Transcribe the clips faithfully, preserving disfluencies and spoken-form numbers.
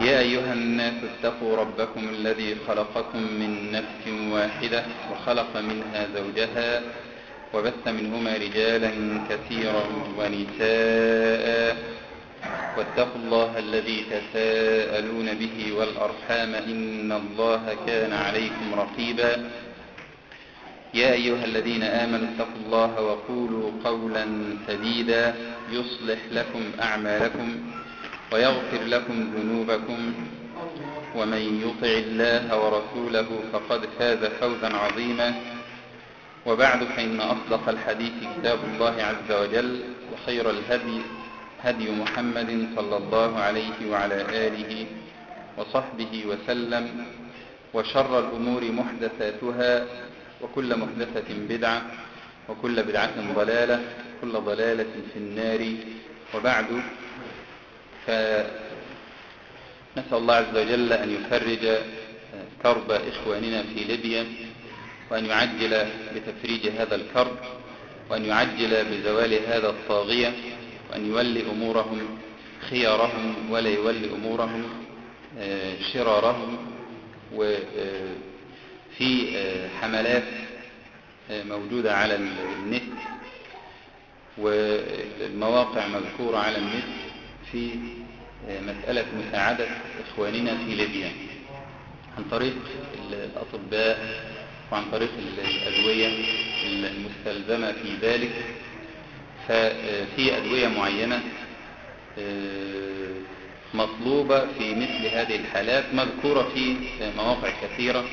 يا أيها الناس اتقوا ربكم الذي خلقكم من نفس واحدة وخلق منها زوجها وبث منهما رجالا كثيرا ونساء واتقوا الله الذي تساءلون به والأرحام إن الله كان عليكم رقيبا. يا أيها الذين آمنوا اتقوا الله وقولوا قولا سديدا يصلح لكم أعمالكم ويغفر لكم ذنوبكم ومن يطع الله ورسوله فقد فاز فوزا عظيما. وبعد فإن أصدق الحديث كتاب الله عز وجل وخير الهدي هدي محمد صلى الله عليه وعلى آله وصحبه وسلم وشر الأمور محدثاتها وكل محدثة بدعة وكل بدعة ضلالة وكل ضلالة في النار. وبعد فنسأل الله عز وجل أن يفرج كرب إخواننا في ليبيا وأن يعجل بتفريج هذا الكرب وأن يعجل بزوال هذا الطاغية وأن يولي أمورهم خيارهم ولا يولي أمورهم شرارهم. وفي حملات موجودة على النت والمواقع مذكورة على النت في مسألة مساعدة إخواننا في ليبيا عن طريق الأطباء وعن طريق الأدوية المستلزمة في ذلك. ففي أدوية معينة مطلوبة في مثل هذه الحالات مذكورة في مواقع كثيرة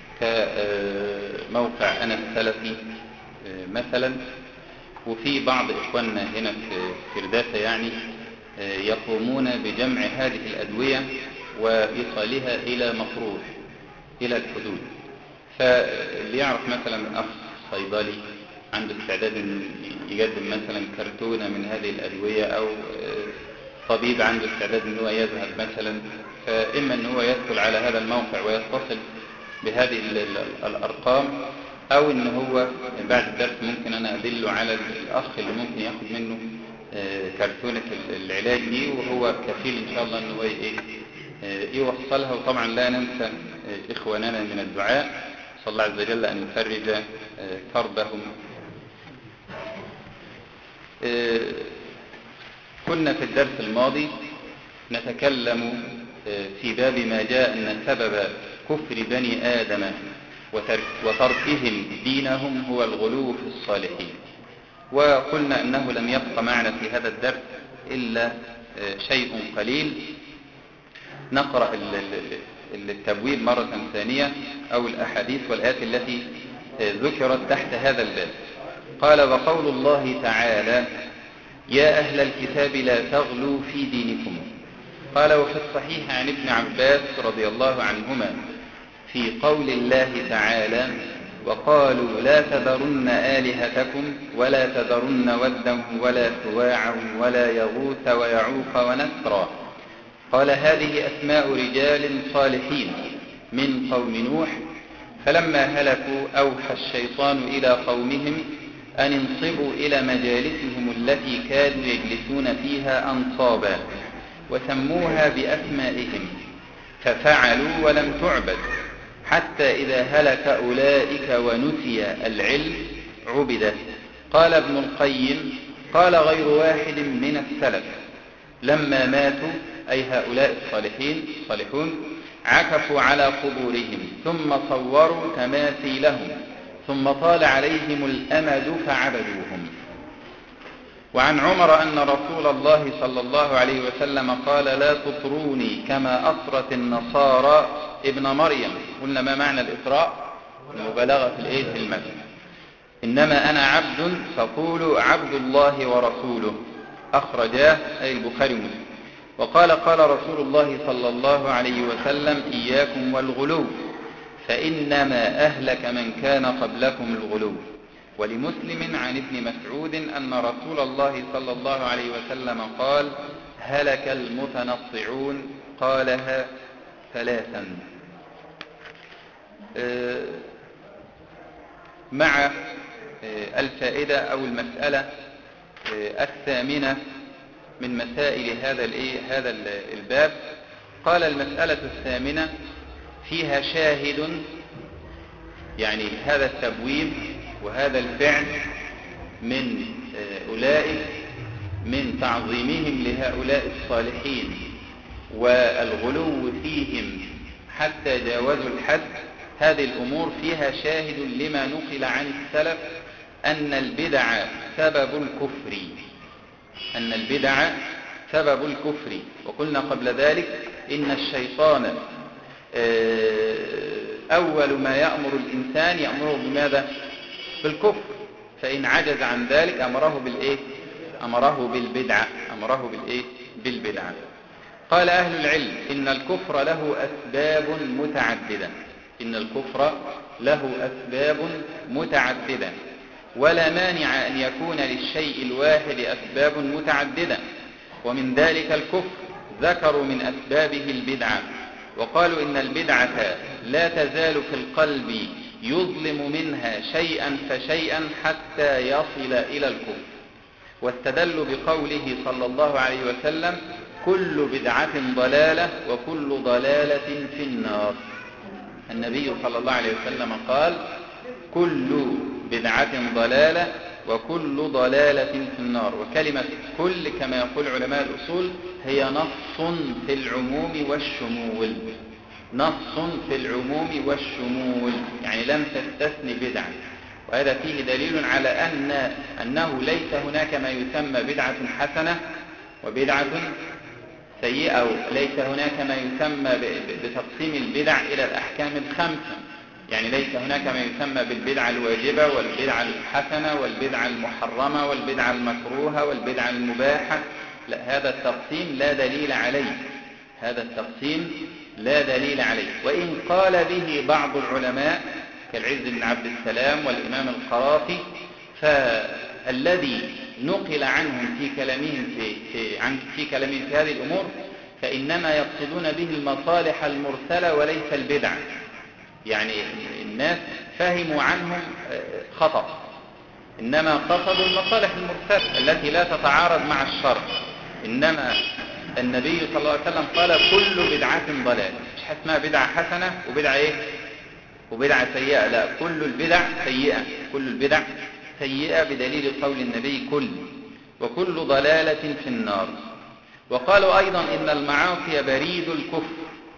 كموقع أنا السلفي مثلا. وفي بعض إخواننا هنا في فرداسة يعني يقومون بجمع هذه الأدوية وإيصالها إلى مطروح إلى الحدود. فاللي يعرف مثلا أخ صيدلي عنده استعداد يقدم مثلا كرتونة من هذه الأدوية أو طبيب عنده استعداد أن هو يذهب مثلا، فإما أن هو يدخل على هذا الموقع ويتصل بهذه الأرقام أو أن هو بعد الدرس ممكن أنا أدله على الأخ اللي ممكن يأخذ منه كرتونة العلاج دي وهو كفيل إن شاء الله أنه يوصلها. وطبعا لا ننسى إخواننا من الدعاء صلى الله عز وجل أن يفرج كربهم. كنا في الدرس الماضي نتكلم في باب ما جاء أن سبب كفر بني آدم وتركهم دينهم هو الغلو في الصالحين. وقلنا أنه لم يبق معنا في هذا الدرس إلا شيء قليل. نقرأ التبويب مرة ثانية أو الأحاديث والآيات التي ذكرت تحت هذا الباب. قال: وقول الله تعالى: يا أهل الكتاب لا تغلوا في دينكم. قال: وفي الصحيح عن ابن عباس رضي الله عنهما في قول الله تعالى: وقالوا لا تذرن آلهتكم ولا تذرن ودا ولا سواعا ولا يغوث ويعوق ونسرا. قال: هذه أسماء رجال صالحين من قوم نوح، فلما هلكوا أوحى الشيطان إلى قومهم أن انصبوا إلى مجالسهم التي كانوا يجلسون فيها أنصابا وسموها بأسمائهم، ففعلوا ولم تعبد، حتى إذا هلك أولئك ونسي العلم عبدت. قال ابن القيم: قال غير واحد من السلف: لما ماتوا أي هؤلاء الصالحين الصالحون عكفوا على قبورهم ثم صوروا تماثيلهم ثم طال عليهم الأمد فعبدوهم. وعن عمر أن رسول الله صلى الله عليه وسلم قال: لا تطروني كما أطرت النصارى ابن مريم. قلنا ما معنى الإطراء؟ المبالغة في الإيه في المدح. إنما أنا عبد فقولوا عبد الله ورسوله. أخرجاه أي البخاري ومسلم. وقال: قال رسول الله صلى الله عليه وسلم: إياكم والغلو فإنما أهلك من كان قبلكم الغلو. ولمسلم عن ابن مسعود أن رسول الله صلى الله عليه وسلم قال: هلك المتنطعون. قالها ثلاثا. مع الفائدة أو المسألة الثامنة من مسائل هذا هذا الباب. قال المسألة الثامنة فيها شاهد، يعني هذا التبويب وهذا الفعل من أولئك من تعظيمهم لهؤلاء الصالحين والغلو فيهم حتى جاوزوا الحد. هذه الأمور فيها شاهد لما نقل عن السلف أن البدع سبب الكفر، أن البدع سبب الكفر. وقلنا قبل ذلك إن الشيطان أول ما يأمر الإنسان يأمره بماذا؟ بالكفر، فإن عجز عن ذلك أمره بالإيه؟ أمره بالبدعة، أمره بالإيه؟ بالبدعة. قال أهل العلم إن الكفر له أسباب متعددة، إن الكفر له أسباب متعددة، ولا مانع أن يكون للشيء الواحد أسباب متعددة، ومن ذلك الكفر ذكروا من أسبابه البدعة، وقالوا إن البدعة لا تزال في القلب يظلم منها شيئا فشيئا حتى يصل إلى الكفر، واستدلوا بقوله صلى الله عليه وسلم كل بدعة ضلالة وكل ضلالة في النار. النبي صلى الله عليه وسلم قال كل بدعة ضلالة وكل ضلالة في النار. وكلمة كل كما يقول علماء الأصول هي نص في العموم والشمول، نص في العموم والشمول، يعني لم تستثني بدعة. وهذا فيه دليل على أن أنه ليس هناك ما يسمى بدعة حسنة وبدعة سيئة، أو ليس هناك ما يسمى بتقسيم البدع إلى الأحكام الخمسة، يعني ليس هناك ما يسمى بالبدعة الواجبة والبدعة الحسنة والبدعة المحرمة والبدعة المكروهة والبدعة المباحة. لا، هذا التقسيم لا دليل عليه، هذا التقسيم لا دليل عليه. وإن قال به بعض العلماء كالعز بن عبد السلام والإمام القرافي، فالذي نقل عنهم في كلامهم في, في, عن في كلامهم في هذه الأمور فإنما يقصدون به المصالح المرسلة وليس البدع، يعني الناس فهموا عنهم خطأ، إنما قصدوا المصالح المرسلة التي لا تتعارض مع الشرع. إنما النبي صلى الله عليه وسلم قال كل بدعة ضلال، مش اسمها بدعة حسنة وبدعة إيه وبدعة سيئة، لا، كل البدع سيئة، كل البدع سيئة بدليل قول النبي كل، وكل ضلالة في النار. وقالوا أيضا إن المعاصي بريد الكفر،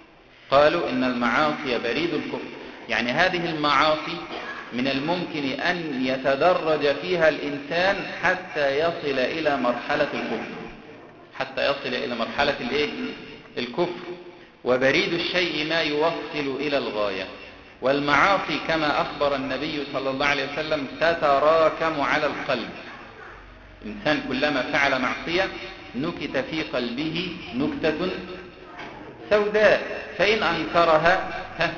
قالوا إن المعاصي بريد الكفر، يعني هذه المعاصي من الممكن أن يتدرج فيها الإنسان حتى يصل إلى مرحلة الكفر، حتى يصل إلى مرحلة الإيه؟ الكفر. وبريد الشيء ما يوصل إلى الغاية. والمعاصي كما أخبر النبي صلى الله عليه وسلم تتراكم على القلب، الإنسان كلما فعل معصية نكت في قلبه نكتة سوداء، فإن أنكرها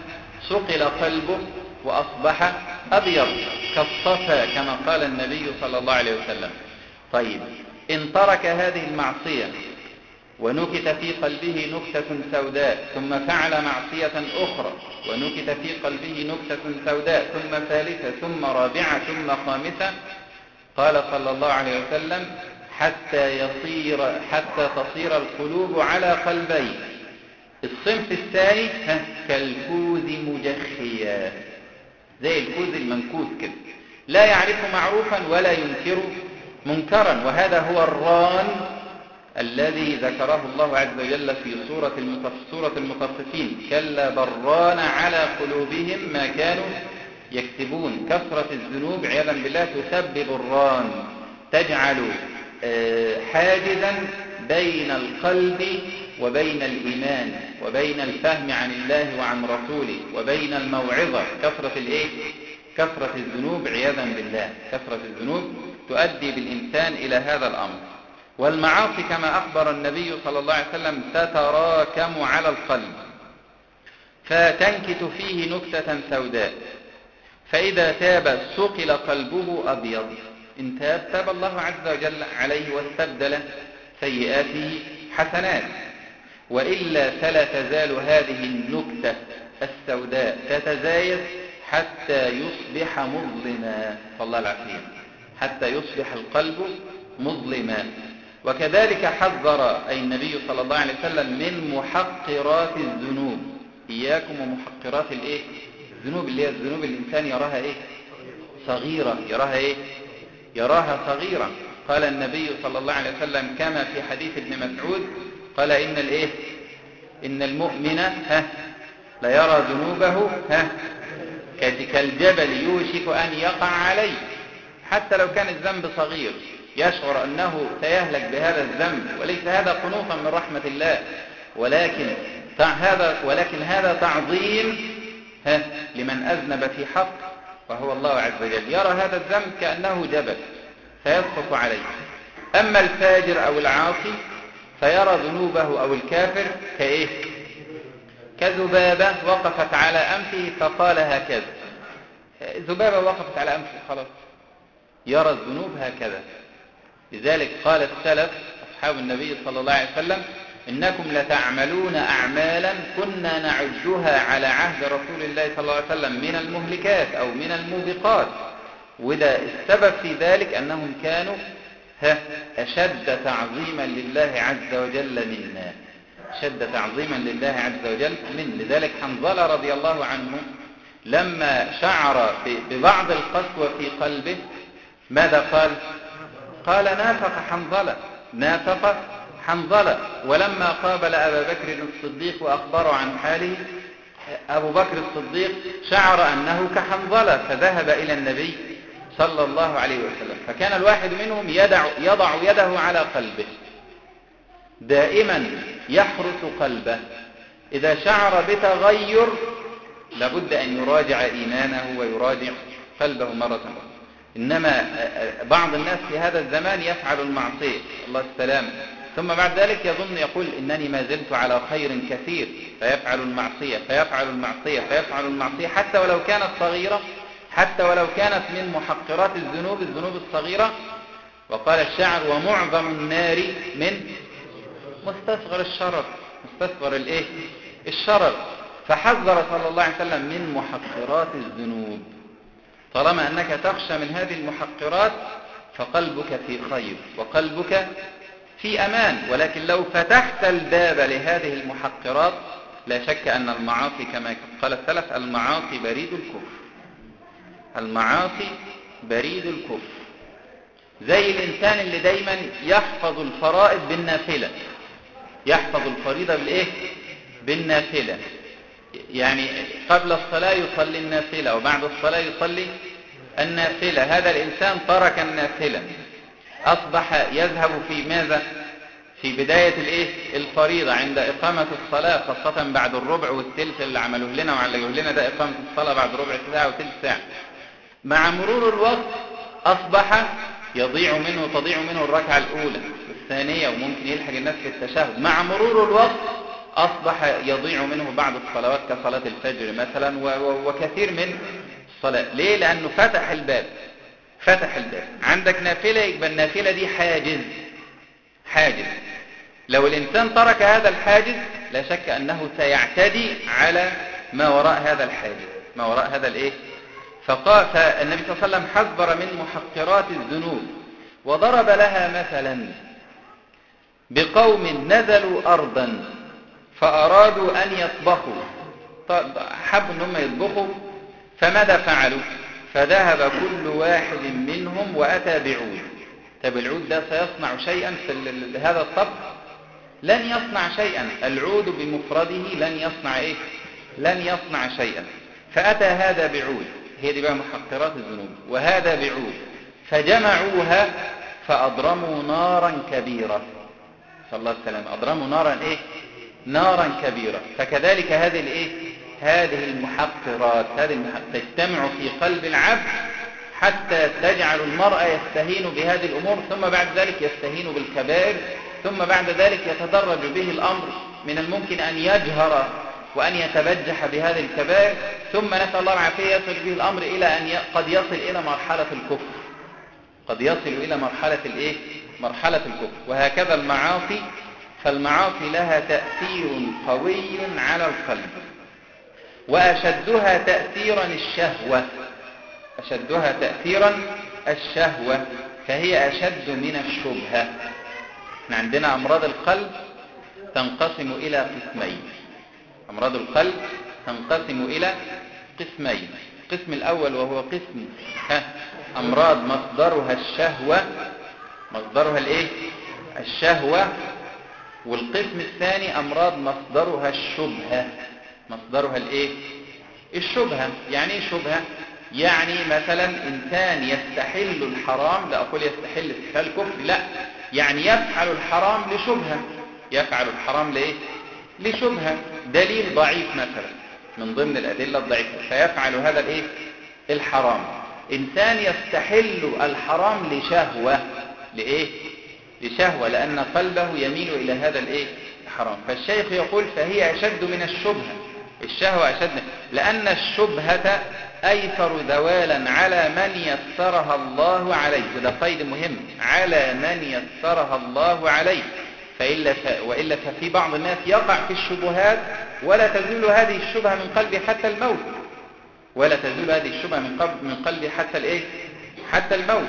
صقل قلبه وأصبح أبيض كالصفا كما قال النبي صلى الله عليه وسلم. طيب، إن ترك هذه المعصية ونكت في قلبه نكتة سوداء ثم فعل معصية أخرى ونكت في قلبه نكتة سوداء ثم ثالثة ثم رابعة ثم خامسة، قال صلى الله عليه وسلم حتى يصير حتى تصير القلوب على قلبين. الصنف الثاني كالكوز مجخيا، زي الكوز المنكوز كده، لا يعرف معروفا ولا ينكر منكرا، وهذا هو الران الذي ذكره الله عز وجل في سورة سورة المطففين، كلا بران على قلوبهم ما كانوا يكسبون. كثرة الذنوب عياذا بالله تسبب الران، تجعل حاجزا بين القلب وبين الإيمان وبين الفهم عن الله وعن رسوله وبين الموعظة. كثرة الإيه؟ كثرة الذنوب عياذا بالله، كثرة الذنوب تؤدي بالإنسان إلى هذا الأمر. والمعاصي كما أخبر النبي صلى الله عليه وسلم تتراكم على القلب فتنكت فيه نكتة سوداء، فإذا تاب صقل قلبه أبيض. إن تاب تاب الله عز وجل عليه واستبدل سيئاته حسنات، وإلا فلا تزال هذه النكتة السوداء تتزايد حتى يصبح مظلما، صلى الله العافية، حتى يصبح القلب مظلما. وكذلك حذر أي النبي صلى الله عليه وسلم من محقرات الذنوب. إياكم ومحقرات الإيه؟ الذنوب، اللي هي الذنوب اللي الإنسان يراها إيه؟ صغيرة، يراها إيه؟ يراها صغيرة. قال النبي صلى الله عليه وسلم كما في حديث ابن مسعود قال إن الإيه؟ إن المؤمن ها لا يرى ذنوبه ها كالجبل يوشك أن يقع عليه، حتى لو كان الذنب صغير يشعر أنه سيهلك بهذا الذنب، وليس هذا قنوطا من رحمة الله، ولكن هذا ولكن هذا تعظيم ها لمن أذنب في حق وهو الله عز وجل. يرى هذا الذنب كأنه جبل سيسقط عليه. أما الفاجر أو العاصي فيرى ذنوبه أو الكافر كإيه؟ كذبابة وقفت على أنفه فقال هكذا. ذبابة وقفت على أنفه خلاص، يرى الذنوب هكذا. لذلك قال السلف أصحاب النبي صلى الله عليه وسلم إنكم لتعملون أعمالا كنا نعدها على عهد رسول الله صلى الله عليه وسلم من المهلكات أو من الموبقات. وده السبب في ذلك أنهم كانوا أشد تعظيما لله عز وجل منا، أشد تعظيما لله عز وجل من. لذلك حنظلة رضي الله عنه لما شعر ببعض القسوة في قلبه ماذا قال؟ قال نافق حنظلة، نافق حنظلة. ولما قابل أبا بكر الصديق وأخبره عن حاله، أبو بكر الصديق شعر أنه كحنظلة فذهب إلى النبي صلى الله عليه وسلم. فكان الواحد منهم يدع يضع يده على قلبه، دائما يحرس قلبه. إذا شعر بتغير لابد أن يراجع إيمانه ويراجع قلبه مرة أخرى. إنما بعض الناس في هذا الزمان يفعل المعصية الله السلام، ثم بعد ذلك يظن يقول إنني ما زلت على خير كثير، فيفعل المعصية فيفعل المعصية فيفعل المعصية حتى ولو كانت صغيرة، حتى ولو كانت من محقرات الذنوب، الذنوب الصغيرة. وقال الشاعر ومعظم النار من مستصغر الشرر، مستصغر الايه؟ الشرر. فحذر صلى الله عليه وسلم من محقرات الذنوب. طالما أنك تخشى من هذه المحقرات فقلبك في خير وقلبك في أمان. ولكن لو فتحت الباب لهذه المحقرات لا شك أن المعاصي كما قال السلف المعاصي بريد الكفر، المعاصي بريد الكفر. زي الإنسان اللي دايما يحفظ الفرائض بالنافلة، يحفظ الفريضة بالإيه؟ بالنافلة. يعني قبل الصلاة يصلي النافلة وبعد الصلاة يصلي النافلة. هذا الإنسان ترك النافلة، أصبح يذهب في ماذا؟ في بداية الإيه؟ الفريضة عند إقامة الصلاة، خاصة بعد الربع والثلث اللي عملوه لنا وعلقوه لنا، ده إقامة الصلاة بعد ربع ساعة وثلث ساعة. مع مرور الوقت أصبح يضيع منه تضيع منه الركعة الأولى والثانية، وممكن يلحق الناس في التشهد. مع مرور الوقت أصبح يضيع منه بعض الصلوات كصلاة الفجر مثلا وكثير من الصلاة. ليه؟ لأنه فتح الباب، فتح الباب. عندك نافلة، يبقى النافلة دي حاجز، حاجز. لو الإنسان ترك هذا الحاجز لا شك أنه سيعتدي على ما وراء هذا الحاجز، ما وراء هذا الإيه؟ فقال فالنبي صلى الله عليه وسلم حذر من محقرات الذنوب، وضرب لها مثلا بقوم نزلوا أرضا فأرادوا أن يطبخوا، حبوا أنهم يطبخوا، فماذا فعلوا؟ فذهب كل واحد منهم وأتى بعود. طب العود ده سيصنع شيئا في هذا الطبخ؟ لن يصنع شيئا. العود بمفرده لن يصنع إيه؟ لن يصنع شيئا. فأتى هذا بعود، هي دي بقى محقرات الذنوب، وهذا بعود، فجمعوها فأضرموا نارا كبيرة. صلى الله عليه وسلم أضرموا نارا إيه؟ نارا كبيرة. فكذلك هذه الإيه؟ هذه المحقرات، هذه المحقرات تجتمع في قلب العبد حتى تجعل المرء يستهين بهذه الأمور، ثم بعد ذلك يستهين بالكبائر، ثم بعد ذلك يتدرج به الأمر من الممكن أن يجهر وأن يتبجح بهذه الكبائر، ثم نسأل الله العافية يصل به الأمر إلى أن ي... قد يصل إلى مرحلة الكفر، قد يصل إلى مرحلة الإيه؟ مرحلة الكفر. وهكذا المعاصي، فالمعاصي لها تأثير قوي على القلب، وأشدها تأثيرا الشهوة، أشدها تأثيرا الشهوة، فهي أشد من الشبهة. احنا عندنا أمراض القلب تنقسم إلى قسمين. أمراض القلب تنقسم إلى قسمين. القسم الأول وهو قسم ها أمراض مصدرها الشهوة، مصدرها الإيه؟ الشهوة. والقسم الثاني أمراض مصدرها الشبهة، مصدرها الإيه؟ الشبهة. يعني إيه شبهة؟ يعني مثلا إنسان يستحل الحرام، لا أقول يستحل استحلال كفر، لا، يعني يفعل الحرام لشبهة، يفعل الحرام لإيه؟ لشبهة، دليل ضعيف مثلا من ضمن الأدلة الضعيفة فيفعل هذا الإيه؟ الحرام. إنسان يستحل الحرام لشهوة، لإيه؟ لشهوة، لأن قلبه يميل إلى هذا الإيه؟ الحرام. فالشيخ يقول فهي أشد من الشبهة، الشهوة أشد، لأن الشبهة أيسر زوالا على من يسرها الله عليه، وده قيد مهم، على من يسرها الله عليه. فإلا ف... وإلا ففي بعض الناس يقع في الشبهات ولا تزول هذه الشبهة من قلبه حتى الموت، ولا تزول هذه الشبهة من قلب من قلبه حتى الإيه؟ حتى الموت.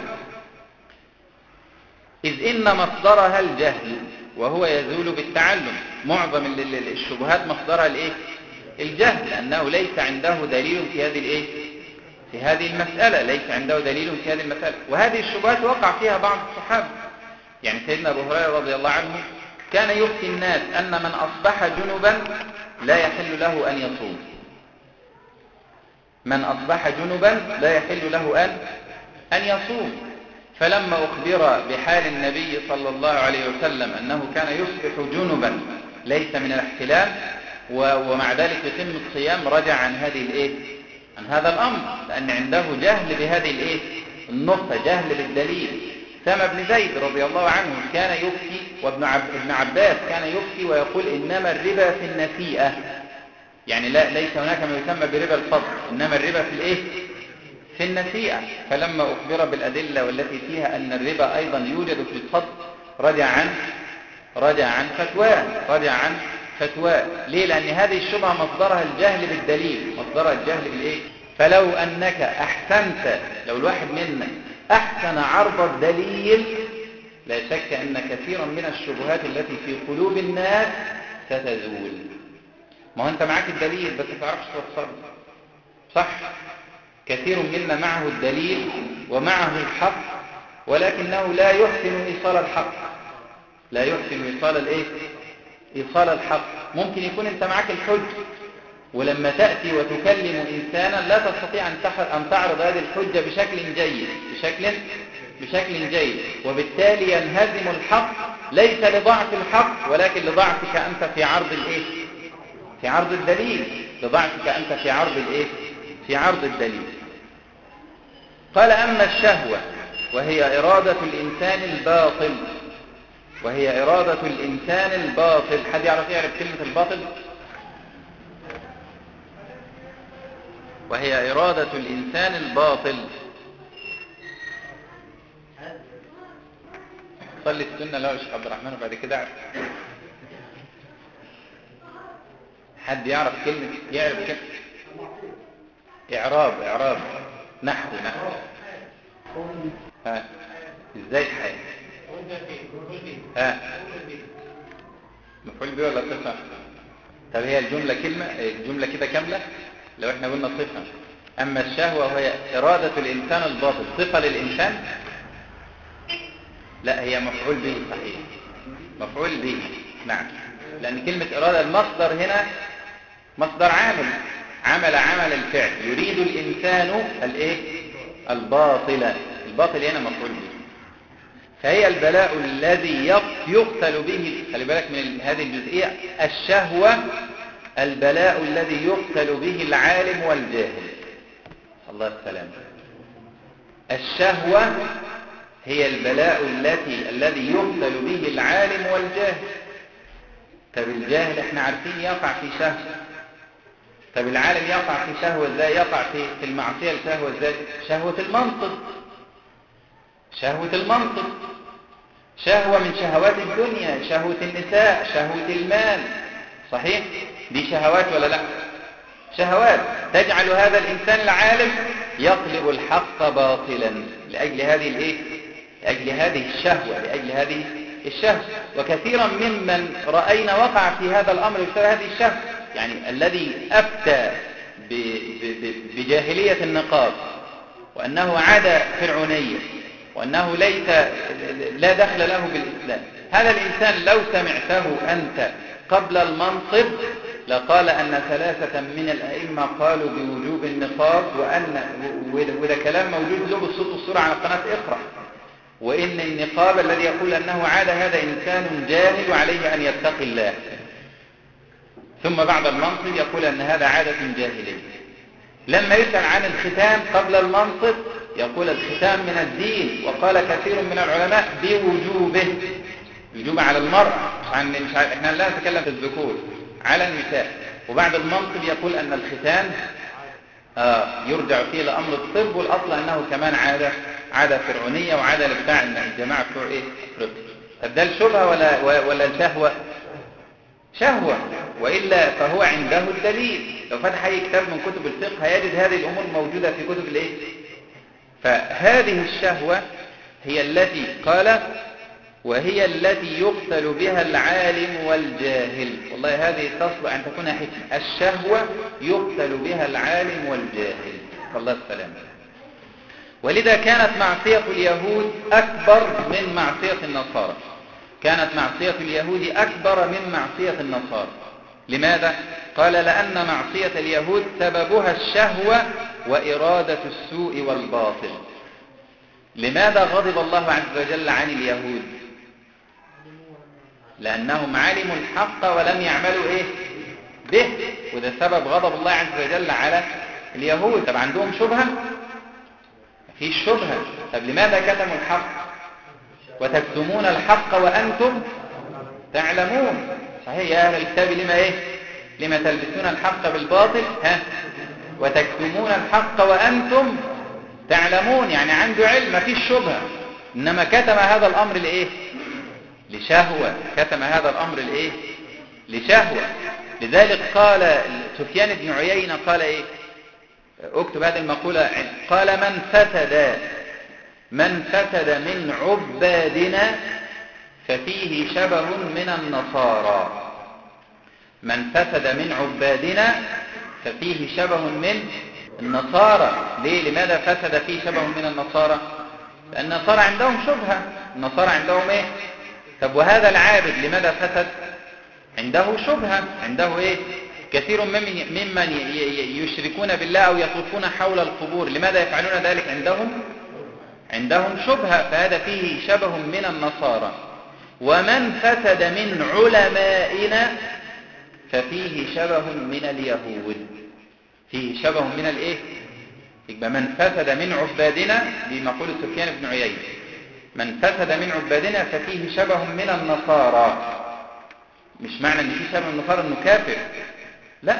إذ إن مصدرها الجهل وهو يزول بالتعلم. معظم الشبهات مصدرها الإيه؟ الجهل، لأنه ليس عنده دليل في هذه الإيه؟ في هذه المسألة، ليس عنده دليل في هذه المسألة. وهذه الشبهات وقع فيها بعض الصحابة. يعني سيدنا أبو هريرة رضي الله عنه كان يفتي الناس أن من أصبح جنبا لا يحل له أن يصوم، من أصبح جنبا لا يحل له أن أن يصوم. فلما أخبر بحال النبي صلى الله عليه وسلم أنه كان يصبح جنبا ليس من الاحتلام ومع ذلك يتم الصيام، رجع عن هذه الإيه؟ عن هذا الأمر، لأن عنده جهل بهذه الإيه؟ النقطة، جهل بالدليل. سامة بن زيد رضي الله عنه كان يفتي، وابن عب... ابن عباس كان يفتي ويقول إنما الربا في النسيئة، يعني لا ليس هناك ما يسمى بربا الفضل، إنما الربا في الإيه؟ في النسيئة. فلما أخبر بالأدلة والتي فيها أن الربا أيضا يوجد في الفضل رجع عن رجع عن فتواه رجع عن فتواه ليه؟ لأن هذه الشبهة مصدرها الجهل بالدليل، مصدرها الجهل بالإيه؟ فلو أنك أحسنت، لو الواحد منا أحسن عرض الدليل، لا شك أن كثيرا من الشبهات التي في قلوب الناس ستزول. ما هو أنت معك الدليل بس ما تعرفش توصله، صح؟ كثير منا معه الدليل ومعه الحق ولكنه لا يحسن إيصال الحق، لا يحسن إيصال الإيه؟ إيصال الحق. ممكن يكون أنت معك الحج، ولما تأتي وتكلم إنسانا لا تستطيع أن تعرض هذه الحجة بشكل جيد بشكل بشكل جيد وبالتالي ينهزم الحق، ليس لضعف الحق ولكن لضعفك أنت في عرض الإيه؟ في عرض الدليل، لضعفك أنت في عرض الإيه؟ في عرض الدليل. قال أما الشهوة وهي إرادة الإنسان الباطل، وهي إرادة الإنسان الباطل. حد يعرف يعرف كلمة الباطل؟ وهي إرادة الإنسان الباطل. صلي السنة له يا شيخ عبد الرحمن وبعد كده اعرف. حد يعرف كلمة يعرف كلمة إعراب إعراب نحو نحو ها إزاي حاجة ها مفعول به ولا صفة؟ طب هي الجملة كلمة، الجملة كده كاملة لو احنا قلنا صفة. أما الشهوة وهي إرادة الإنسان الباطل، صفة للإنسان؟ لا، هي مفعول به، صحيح مفعول به، نعم، لأن كلمة إرادة المصدر هنا مصدر عامل، عمل عمل الفعل، يريد الإنسان الإيه؟ الباطل، الباطل هنا مفعول به. فهي البلاء الذي يقتل به، خلي بالك من هذه الجزئية، الشهوة البلاء الذي يقتل به العالم والجاهل. الله السلام. الشهوة هي البلاء التي الذي يقتل به العالم والجاهل. طب الجاهل احنا عارفين يقع في شهوة، طب العالم يقع في شهوة ازاي؟ يقع في في المعصية الشهوة ازاي؟ شهوة المنطق، شهوة المنطق، شهوة من شهوات الدنيا، شهوة النساء، شهوة المال، صحيح؟ دي شهوات ولا لا؟ شهوات تجعل هذا الإنسان العالم يقلب الحق باطلا لأجل هذه الايه؟ لأجل هذه الشهوة، لأجل هذه الشهوة. وكثيرا ممن رأينا وقع في هذا الأمر بسبب هذه الشهوة، يعني الذي أفتى بجاهلية النقاب وأنه عادة فرعونية وأنه ليس لا دخل له بالإسلام، هذا الإنسان لو سمعته أنت قبل المنصب لقال أن ثلاثة من الأئمة قالوا بوجوب النقاب، وأن وده كلام موجود له بالصوت والصورة على قناة اقرأ، وإن النقاب الذي يقول أنه عادة هذا إنسان جاهل وعليه أن يتقي الله، ثم بعد المنصب يقول أن هذا عادة جاهلية. لما يسأل عن الختام قبل المنصب يقول الختام من الدين، وقال كثير من العلماء بوجوبه، وجوب على المرأة، عن مش عارف احنا لا نتكلم في الذكور، على النساء. وبعد المنصب يقول أن الختان آه يرجع فيه لأمر الطب، والأصل أنه كمان عادة عادة فرعونية وعادة لبتاع الجماعة بتوع إيه أفريقيا. طب ده الشبهة ولا ولا الشهوة؟ شهوة، وإلا فهو عنده الدليل. لو فتح أي كتاب من كتب الفقه هيجد هذه الأمور موجودة في كتب الإيه. فهذه الشهوة هي التي قال وهي التي يقتل بها العالم والجاهل. والله هذه تصلح أن تكون حكمة، الشهوة يقتل بها العالم والجاهل، الله السلام. ولذا كانت معصية اليهود أكبر من معصية النصارى، كانت معصية اليهود أكبر من معصية النصارى. لماذا؟ قال لأن معصية اليهود سببها الشهوة وإرادة السوء والباطل. لماذا غضب الله عز وجل عن اليهود؟ لأنهم علموا الحق ولم يعملوا إيه به، وده سبب غضب الله عز وجل على اليهود. طب عندهم شبهة؟ مفيش شبهة. طب لماذا كتموا الحق وتكتمون الحق وأنتم تعلمون؟ صحيح يا أهل الكتاب لما إيه لما تلبسون الحق بالباطل ها وتكتمون الحق وأنتم تعلمون، يعني عنده علم مفيش شبهة، إنما كتم هذا الأمر لإيه؟ لشهوة، كتم هذا الأمر لإيه؟ لشهوة. لذلك قال سفيان بن عيينة قال إيه؟ اكتب هذه المقولة، قال من فسد من فسد من عبادنا ففيه شبه من النصارى. من فسد من عبادنا ففيه شبه من النصارى. ليه؟ لماذا فسد فيه شبه من النصارى؟ لأن النصارى عندهم شبهة، النصارى عندهم إيه؟ طب وهذا العابد لماذا فسد؟ عنده شبهة، عنده إيه؟ كثير ممن يشركون بالله أو يطوفون حول القبور لماذا يفعلون ذلك؟ عندهم عندهم شبهة، فهذا فيه شبه من النصارى. ومن فسد من علمائنا ففيه شبه من اليهود، فيه شبه من الايه؟ يبقى من فسد من عبادنا، دي مقولة سفيان بن عيينة، من فسد من عبادنا ففيه شبه من النصارى. مش معنى ان فيه شبه من النصارى انه كافر، لا.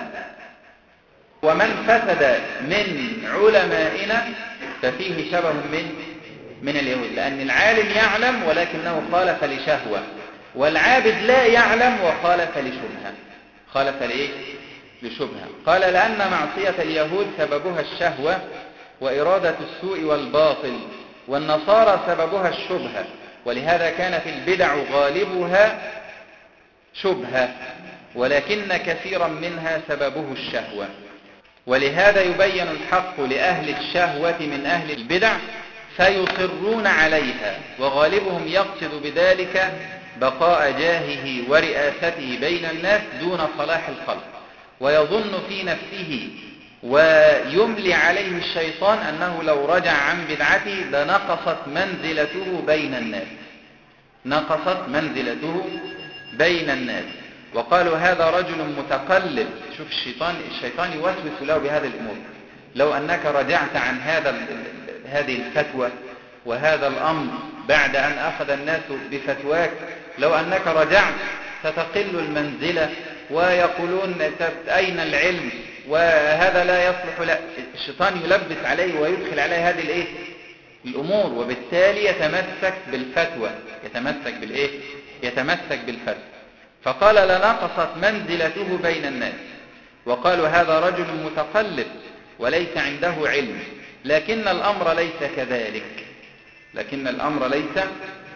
ومن فسد من علمائنا ففيه شبه من من اليهود، لأن العالم يعلم ولكنه خالف لشهوة، والعابد لا يعلم وخالف لشبهة، خالف لإيه؟ لشبهة. قال لأن معصية اليهود سببها الشهوة وإرادة السوء والباطل، والنصارى سببها الشبهة، ولهذا كانت البدع غالبها شبهة، ولكن كثيرا منها سببه الشهوة. ولهذا يبين الحق لأهل الشهوة من أهل البدع فيصرون عليها، وغالبهم يقصد بذلك بقاء جاهه ورئاسته بين الناس دون صلاح الخلق، ويظن في نفسه ويملي عليه الشيطان أنه لو رجع عن بدعته لنقصت منزلته بين الناس، نقصت منزلته بين الناس. وقالوا هذا رجل متقلب. شوف الشيطان الشيطان يوسوس له بهذه الأمور، لو أنك رجعت عن هذا هذه الفتوى وهذا الأمر بعد أن أخذ الناس بفتواك، لو أنك رجعت ستقل المنزلة ويقولون أين العلم وهذا لا يصلح. لا، الشيطان يلبس عليه ويدخل عليه هذه الإيه؟ الأمور، وبالتالي يتمسك بالفتوى، يتمسك بالإيه؟ يتمسك بالفتوى. فقال لنقصت منزلته بين الناس. وقالوا هذا رجل متقلب وليس عنده علم، لكن الأمر ليس كذلك، لكن الأمر ليس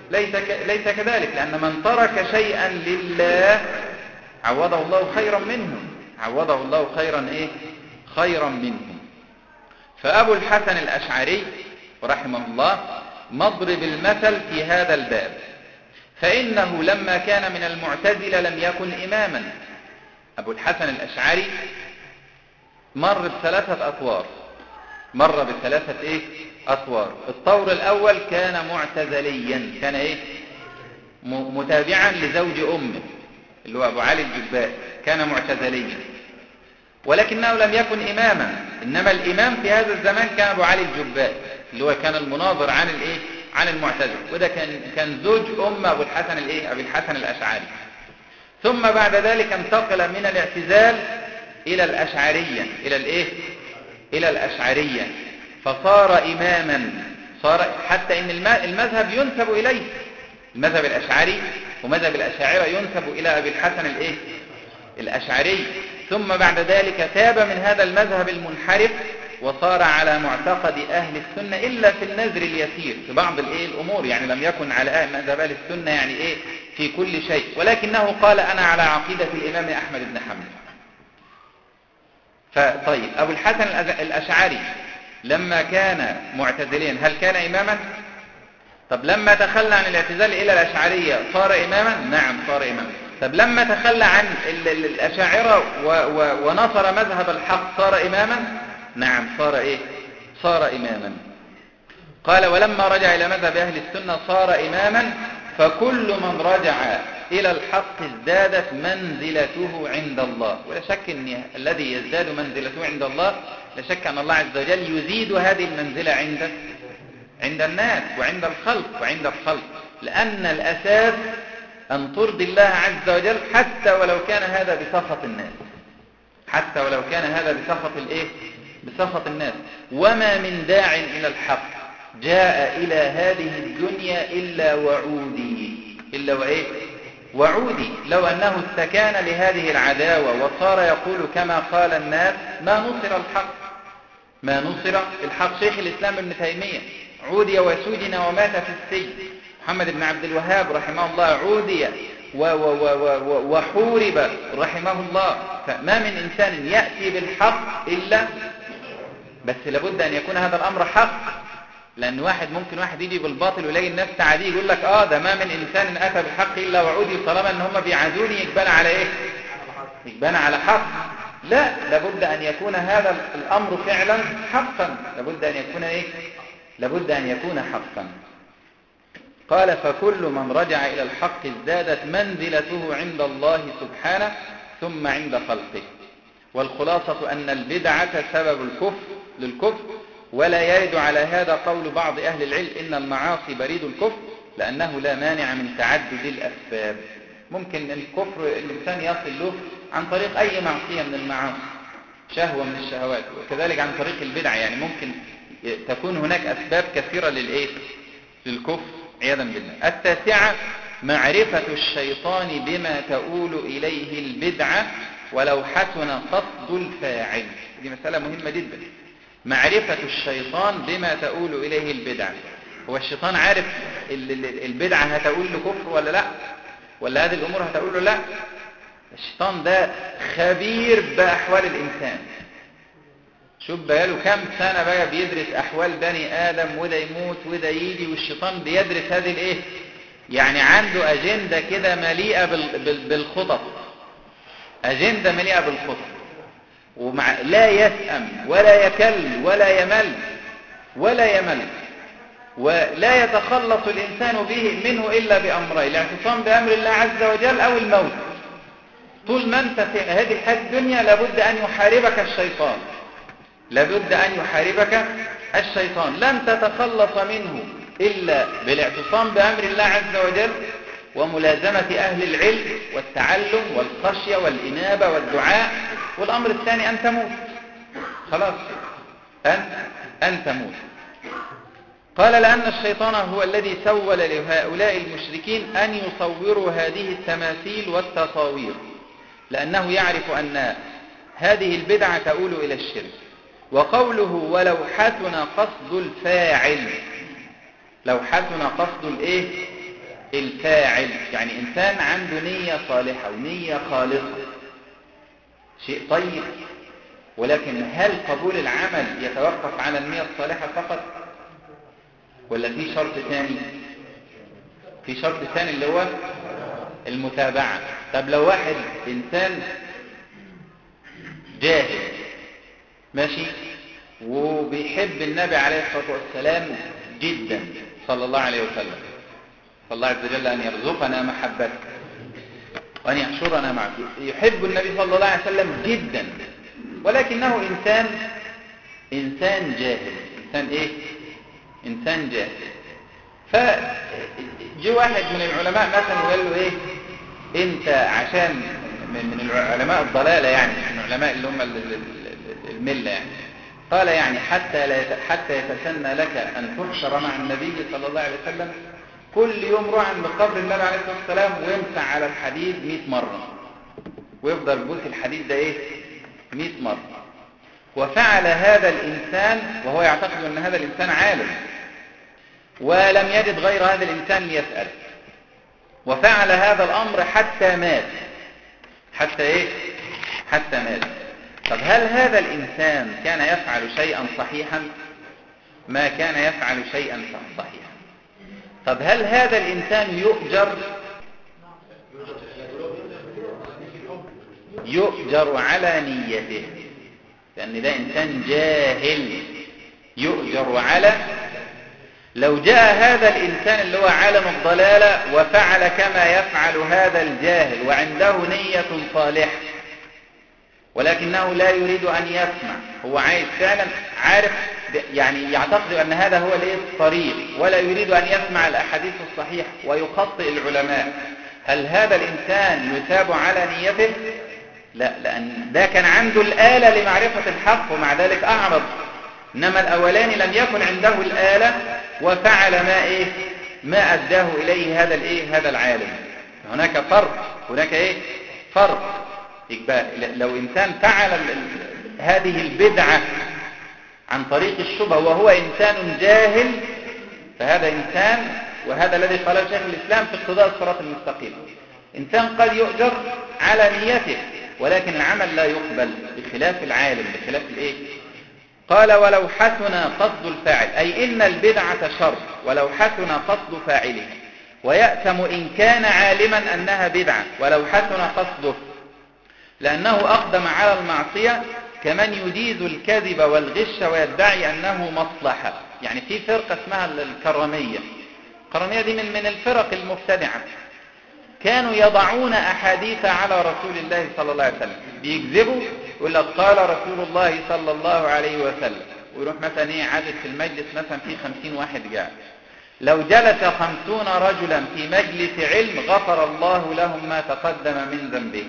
ليس ليس كذلك، لأن من ترك شيئا لله عوضه الله خيرا منه، عوضه الله خيرا إيه؟ خيرا منه. فأبو الحسن الأشعري رحمه الله مضرب المثل في هذا الباب، فإنه لما كان من المعتزلة لم يكن إماما. أبو الحسن الأشعري مر بثلاثة أطوار، مر بثلاثة إيه؟ أطوار. الطور الأول كان معتزليا، كان إيه؟ متابعا لزوج أمه اللي هو أبو علي الجبائي، كان معتزليا ولكنه لم يكن إماما، إنما الإمام في هذا الزمان كان أبو علي الجبائي اللي هو كان المناظر عن الإيه؟ عن المعتزلة، وده كان كان زوج أم أبو الحسن الإيه؟ أبو الحسن الأشعري. ثم بعد ذلك انتقل من الاعتزال إلى الأشعرية، إلى الإيه؟ إلى الأشعرية، فصار إماما، صار حتى إن المذهب ينسب إليه، المذهب الأشعري ومذهب الأشاعرة ينسب إلى أبي الحسن الإيه؟ الأشعري. ثم بعد ذلك تاب من هذا المذهب المنحرف وصار على معتقد أهل السنة إلا في النذر اليسير في بعض الإيه؟ الأمور، يعني لم يكن على مذهب أهل السنة يعني إيه؟ في كل شيء، ولكنه قال أنا على عقيدة الإمام أحمد بن حنبل. فطيب أبو الحسن الأشعري لما كان معتزليا هل كان إماما؟ طب لما تخلى عن الاعتزال إلى الأشعرية صار إماما؟ نعم صار إماما. طب لما تخلى عن الأشاعرة ونصر مذهب الحق صار إماما؟ نعم صار إيه؟ صار إماما. قال ولما رجع إلى مذهب أهل السنة صار إماما، فكل من رجع إلى الحق ازدادت منزلته عند الله. ولا شك أن الذي يزداد منزلته عند الله لا شك أن الله عز وجل يزيد هذه المنزلة عند عند الناس وعند الخلق وعند الخلق، لأن الأساس أن ترضي الله عز وجل حتى ولو كان هذا بسخط الناس، حتى ولو كان هذا بسخط الإيه؟ بسخط الناس. وما من داع إلى الحق جاء إلى هذه الدنيا إلا وعودي، إلا وإيه؟ وعودي. لو أنه استكان لهذه العداوة وصار يقول كما قال الناس ما نصر الحق، ما نصر الحق. شيخ الإسلام ابن تيمية عودي وسجن ومات في السجن، محمد بن عبد الوهاب رحمه الله عودي وحورب رحمه الله. فما من إنسان يأتي بالحق إلا، بس لابد أن يكون هذا الأمر حق، لأن واحد ممكن واحد يجي بالباطل ويلاقي الناس تعاديه يقول لك آه ده ما من إنسان أتى بالحق إلا وعودي، طالما أن هم بيعادوني يقبل على إيه؟ يقبل على حق. لا، لابد أن يكون هذا الأمر فعلا حقا، لابد أن يكون إيه؟ لابد أن يكون حقا. قال فكل من رجع إلى الحق ازدادت منزلته عند الله سبحانه ثم عند خلقه. والخلاصة أن البدعة سبب الكفر للكفر، ولا يرد على هذا قول بعض أهل العلم إن المعاصي بريد الكفر، لأنه لا مانع من تعدد الأسباب. ممكن الكفر الإنسان يصل له عن طريق أي معصية من المعاصي، شهوة من الشهوات، وكذلك عن طريق البدع، يعني ممكن تكون هناك أسباب كثيرة للإيه؟ للكفر عياذا بالله. التاسعة معرفة الشيطان بما تؤول إليه البدعة ولو حسن قصد الفاعل. دي مسألة مهمة جدا، معرفة الشيطان بما تؤول إليه البدعة. هو الشيطان عارف البدعة هتؤول له كفر ولا لا، ولا هذه الأمور هتؤول له لا؟ الشيطان ده خبير بأحوال الإنسان، شوف بقاله كم سنة بقى بيدرس أحوال بني آدم، وده يموت وده يجي، والشيطان بيدرس هذه الإيه؟ يعني عنده أجندة كده مليئة بالخطط، أجندة مليئة بالخطط، ومع لا يسأم ولا يكل ولا يمل ولا يمل، ولا يتخلص الإنسان به منه إلا بأمرين: الاعتصام بأمر الله عز وجل أو الموت. طول ما أنت في هذه الحياة الدنيا لابد أن يحاربك الشيطان، لابد أن يحاربك الشيطان، لن تتخلص منه إلا بالاعتصام بأمر الله عز وجل وملازمة أهل العلم والتعلم والخشية والإنابة والدعاء. والأمر الثاني أن تموت، خلاص أن, أن تموت. قال لأن الشيطان هو الذي سول لهؤلاء المشركين أن يصوروا هذه التماثيل والتصاوير، لأنه يعرف أن هذه البدعة تؤول إلى الشرك. وقوله ولو حسن قصد الفاعل، لو حسن قصد الايه؟ الفاعل، يعني إنسان عنده نية صالحة ونية خالصة، شيء طيب، ولكن هل قبول العمل يتوقف على النية الصالحة فقط ولا في شرط ثاني؟ في شرط ثاني اللي هو المتابعة. طب لو واحد إنسان جاهل ماشي وبيحب النبي عليه الصلاة والسلام جدا صلى الله عليه وسلم، فالله عز وجل أن يرزقنا محبته وأن يحشرنا معه، يحب النبي صلى الله عليه وسلم جدا، ولكنه إنسان إنسان جاهل. إنسان إيه؟ إنسان جاهل. فجي واحد من العلماء مثلا وقال له إيه، أنت عشان من العلماء الضلالة يعني، مش من العلماء اللي هم الملة يعني، قال يعني حتى لا حتى يتسنى لك أن تحشر مع النبي صلى الله عليه وسلم، كل يوم روح عند قبر النبي عليه الصلاة والسلام ويمسح على الحديد مئة مرة، ويفضل بوس الحديد ده إيه؟ مئة مرة. وفعل هذا الإنسان وهو يعتقد أن هذا الإنسان عالم، ولم يجد غير هذا الإنسان ليسأل، وفعل هذا الأمر حتى مات. حتى إيه؟ حتى مات. طب هل هذا الإنسان كان يفعل شيئا صحيحا؟ ما كان يفعل شيئا صحيحا. طب هل هذا الإنسان يؤجر؟ يؤجر على نيته، لأن ده إنسان جاهل يؤجر على. لو جاء هذا الإنسان اللي هو عالم الضلالة وفعل كما يفعل هذا الجاهل وعنده نية صالحة، ولكنه لا يريد أن يسمع، هو عايز فعلا عارف يعني يعتقد أن هذا هو الطريق ولا يريد أن يسمع الأحاديث الصحيحة ويخطئ العلماء، هل هذا الإنسان يثاب على نيته؟ لا، لأن ده كان عنده الآلة لمعرفة الحق ومع ذلك أعرض. إنما الأولاني لم يكن عنده الآلة وفعل ما إيه؟ ما أداه إليه هذا الإيه؟ هذا العالم. هناك فرق، هناك إيه؟ فرق. لو إنسان فعل هذه البدعة عن طريق الشبهة وهو إنسان جاهل، فهذا إنسان، وهذا الذي قاله شيخ الإسلام في اقتضاء الصراط المستقيم، إنسان قد يؤجر على نيته ولكن العمل لا يقبل، بخلاف العالم، بخلاف الإيه؟ قال ولو حسن قصد الفاعل، أي إن البدعة شر ولو حسن قصد فاعله، ويأثم إن كان عالما أنها بدعة ولو حسن قصده، لأنه أقدم على المعصية كمن يجيز الكذب والغش ويدعي أنه مصلحة. يعني في فرقة اسمها الكرامية، الكرامية دي من من الفرق المبتدعة، كانوا يضعون أحاديث على رسول الله صلى الله عليه وسلم، بيكذبوا يقول لك قال رسول الله صلى الله عليه وسلم، ويروح مثلا ايه عدد في المجلس مثلا في خمسين واحد قاعد، لو جلس خمسون رجلا في مجلس علم غفر الله لهم ما تقدم من ذنبه.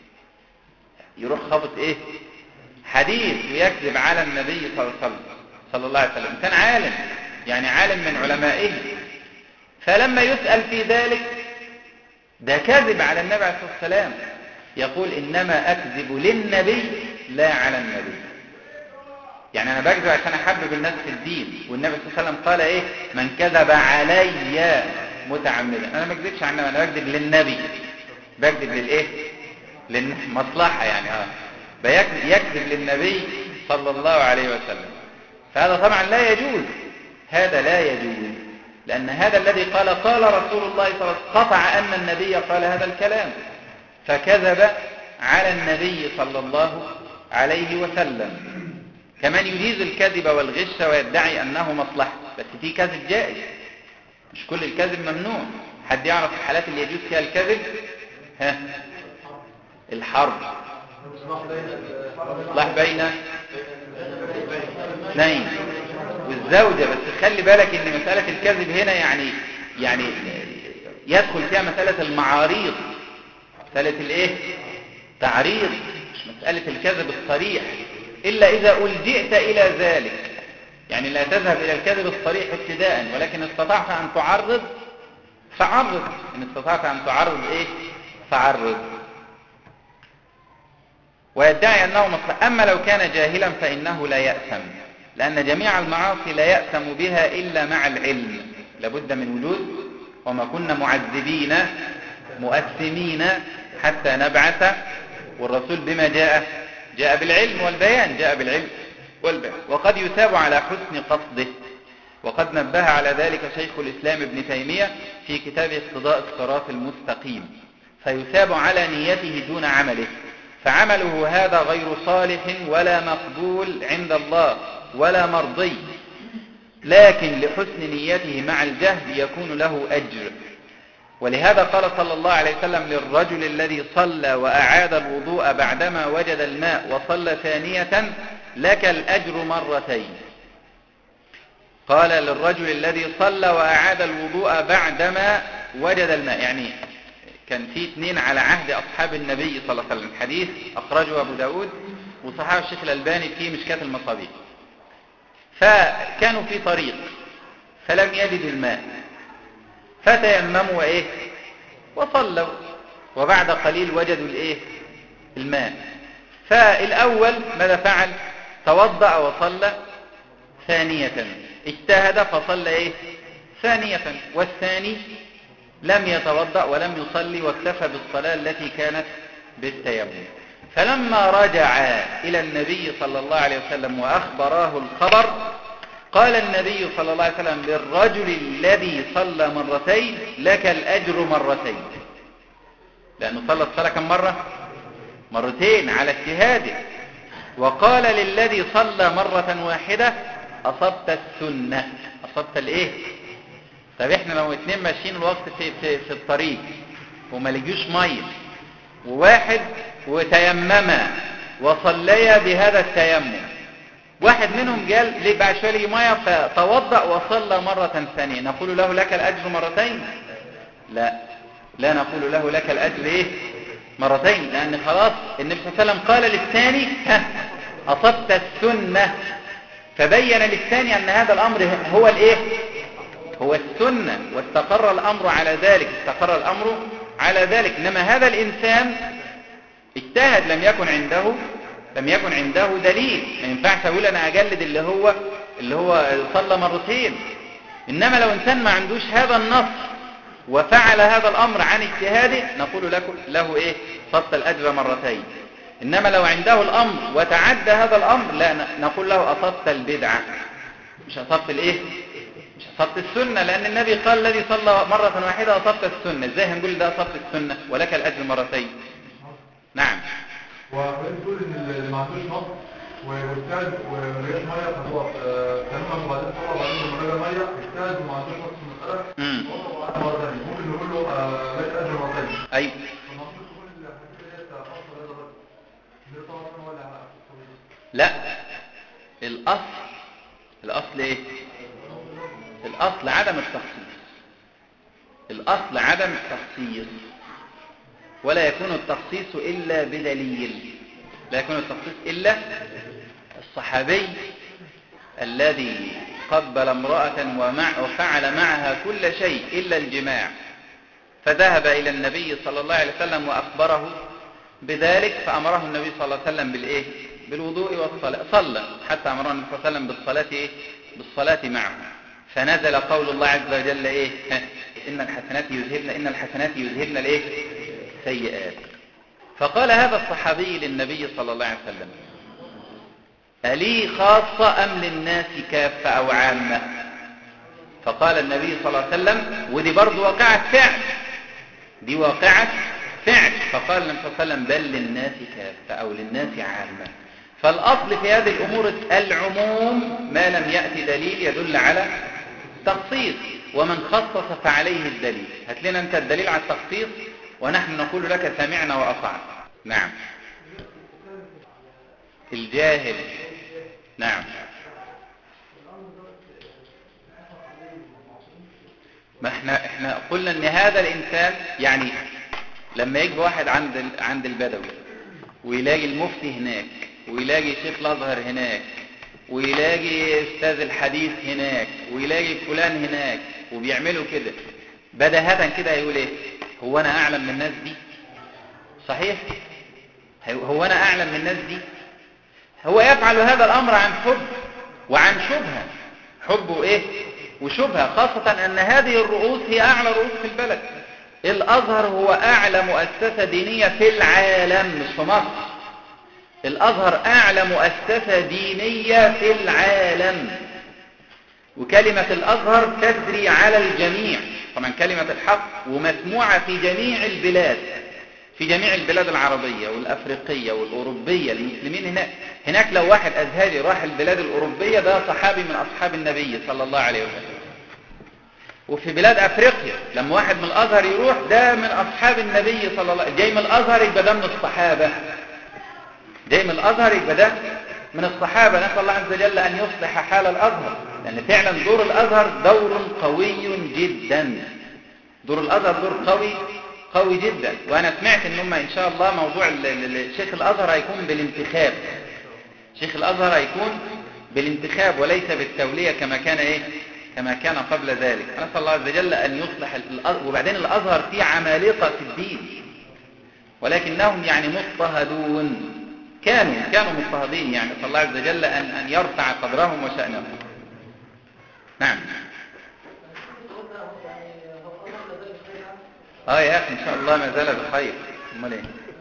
يروح خبط ايه حديث ويكذب على النبي صلى الله عليه وسلم صلى الله عليه وسلم، كان عالم يعني عالم من علمائه، فلما يسأل في ذلك ده كذب على النبي عليه الصلاة والسلام، يقول إنما أكذب للنبي لا على النبي. يعني أنا بكذب عشان أحبب الناس في الدين، والنبي صلى الله عليه وسلم قال إيه؟ من كذب علي متعمدا. أنا ما بكذبش عن النبي، أنا بكذب للنبي، بكذب للإيه؟ للمصلحة يعني آه يكذب للنبي صلى الله عليه وسلم. فهذا طبعا لا يجوز، هذا لا يجوز، لأن هذا الذي قال قال رسول الله صلى الله عليه وسلم قطع أن النبي قال هذا الكلام، فكذب على النبي صلى الله عليه وسلم، كمن يجيز الكذب والغش ويدعي أنه مصلحة. بس في كذب جائز، مش كل الكذب ممنوع. حد يعرف الحالات اللي يجوز فيها الكذب؟ ها، الحرب، إصلاح بين اثنين، والزوجة. بس خلي بالك ان مسألة الكذب هنا يعني يعني يدخل فيها مسألة المعاريض، مسألة الايه؟ تعريض، مش مسألة الكذب الصريح، إلا إذا ألجئت إلى ذلك. يعني لا تذهب إلى الكذب الصريح ابتداء، ولكن استطعت أن تعرض فعرض، إن استطعت أن تعرض إيه؟ فعرض. ويدعي أنه مصلحة. أما لو كان جاهلا فإنه لا يأثم، لأن جميع المعاصي لا يأثم بها إلا مع العلم، لابد من وجود وما كنا معذبين مؤثمين حتى نبعث. والرسول بما جاء جاء بالعلم والبيان جاء بالعلم والبيان وقد يثاب على حسن قصده. وقد نبه على ذلك شيخ الإسلام ابن تيمية في كتاب اقتضاء الصراط المستقيم، فيثاب على نيته دون عمله، فعمله هذا غير صالح ولا مقبول عند الله ولا مرضي، لكن لحسن نيته مع الجهل يكون له أجر. ولهذا قال صلى الله عليه وسلم للرجل الذي صلى وأعاد الوضوء بعدما وجد الماء وصلى ثانية: لك الأجر مرتين. قال للرجل الذي صلى وأعاد الوضوء بعدما وجد الماء، يعني كان في اثنين على عهد أصحاب النبي صلى الله عليه وسلم، حديث أخرجه أبو داود وصححه الشيخ الألباني في مشكاة المصابيح. فكانوا في طريق فلم يجدوا الماء فتيمموا وإيه وصلوا، وبعد قليل وجدوا الإيه الماء. فالأول ماذا فعل؟ توضأ وصلى ثانية، اجتهد فصلى إيه ثانية، والثاني لم يتوضأ ولم يصلي واكتفى بالصلاة التي كانت بالتيمم. فلما رجع إلى النبي صلى الله عليه وسلم وأخبراه الخبر، قال النبي صلى الله عليه وسلم للرجل الذي صلى مرتين: لك الأجر مرتين. لأنه صلى الصلاة كم مرة؟ مرتين على اجتهاده. وقال للذي صلى مرة واحدة: أصبت السنة. أصبت الإيه؟ طب إحنا لو اتنين ماشيين الوقت في, في, في الطريق وما لقيوش مية، وواحد وتيمما وصليا بهذا التيمم، واحد منهم قال ليه بعد شوية لقي مية فتوضأ وصلى مرة ثانية، نقول له لك الأجر مرتين؟ لا، لا نقول له لك الأجر إيه مرتين، لأن خلاص النبي صلى الله عليه وسلم قال للثاني: ها أصبت السنة، فبين للثاني أن هذا الأمر هو الإيه هو السنة، واستقر الأمر على ذلك استقر الأمر على ذلك. إنما هذا الإنسان اجتهد، لم يكن عنده لم يكن عنده دليل. ما ينفعش أقول أنا أجلد اللي هو اللي هو صلى مرتين. إنما لو إنسان ما عندوش هذا النص وفعل هذا الأمر عن اجتهاده، نقول له, له إيه صبت الأجر مرتين. إنما لو عنده الأمر وتعدى هذا الأمر، لا نقول له أصبت البدعة، مش أصبت الإيه مش أصبت السنة، لأن النبي قال الذي صلى مرة واحدة أصبت السنة. إزاي هنقول ده أصبت السنة ولك الأجر مرتين؟ نعم. وبتقول ان اللي ما عندوش نص واجتهد وما جاش ميه فهو تمام، وبعدين طلع بعدين لما جه ميه اجتهد وما عندوش نص في المساله مره ثانيه، ممكن نقول له لك اجر مرتين. ايوه. فالمفروض تكون الحديث ديت خاصه بهذا الرجل اللي طبعا ولا لا، الاصل الاصل ايه الاصل عدم التخصيص. الاصل عدم التخصيص، ولا يكون التخصيص إلا بدليل. لا يكون التخصيص إلا الصحابي الذي قبل امرأة ومع وفعل معها كل شيء إلا الجماع، فذهب إلى النبي صلى الله عليه وسلم وأخبره بذلك، فأمره النبي صلى الله عليه وسلم بالإيه؟ بالوضوء والصلاة، صلى حتى أمره النبي صلى الله عليه وسلم بالصلاة إيه؟ بالصلاة معه. فنزل قول الله عز وجل إيه؟ إن الحسنات يذهبن إن الحسنات يذهبن الإيه؟ سيئات. فقال هذا الصحابي للنبي صلى الله عليه وسلم: ألي خاصة أم للناس كافة أو عامة؟ فقال النبي صلى الله عليه وسلم، ودي برضو واقعة فعل دي واقعة فعل فقال النبي صلى الله عليه وسلم: بل للناس كافة أو للناس عامة. فالأصل في هذه الأمور العموم ما لم يأتي دليل يدل على تخصيص، ومن خصص فعليه الدليل. هات لنا أنت الدليل على التخصيص ونحن نقول لك سمعنا وأطعنا. نعم. الجاهل. نعم. ما احنا احنا قلنا ان هذا الانسان، يعني لما يجي واحد عند عند البدوي ويلاقي المفتي هناك، ويلاقي شيخ الازهر هناك، ويلاقي استاذ الحديث هناك، ويلاقي فلان هناك، وبيعملوا كده بداهة كده، هيقول ايه؟ هو انا اعلم من الناس دي؟ صحيح؟ هو انا اعلم من الناس دي؟ هو يفعل هذا الامر عن حب وعن شبهة، حب وايه وشبهة، خاصة أن هذه الرؤوس هي أعلى رؤوس في البلد. الأزهر هو أعلى مؤسسة دينية في العالم، مش في مصر. الأزهر أعلى مؤسسة دينية في العالم، وكلمة الأزهر تسري على الجميع، طبعا كلمة الحق، ومسموعة في جميع البلاد، في جميع البلاد العربية والأفريقية والأوروبية. المسلمين هناك هناك لو واحد أزهري راح البلاد الأوروبية ده صحابي من أصحاب النبي صلى الله عليه وسلم. وفي بلاد أفريقيا لما واحد من الأزهر يروح ده من أصحاب النبي صلى الله عليه وسلم. جاي من الأزهر يبقى ده من الصحابة، جاي من الأزهر يبقى ده من الصحابة. نسأل الله عز وجل أن يصلح حال الأزهر، لأن فعلا دور الأزهر دور قوي جدا. دور الأزهر دور قوي قوي جدا. وأنا سمعت إن هم إن شاء الله موضوع شيخ الأزهر هيكون بالانتخاب. شيخ الأزهر هيكون بالانتخاب وليس بالتولية كما كان إيه كما كان قبل ذلك. نسأل الله عز وجل أن يصلح الأزهر. وبعدين الأزهر فيه عمالقة في الدين، ولكنهم يعني مضطهدون، كانوا كانوا مضطهدين، يعني نسأل الله عز وجل أن أن يرفع قدرهم وشأنهم. نعم. اه يا اخي ان شاء الله ما زال بخير. امال ايه؟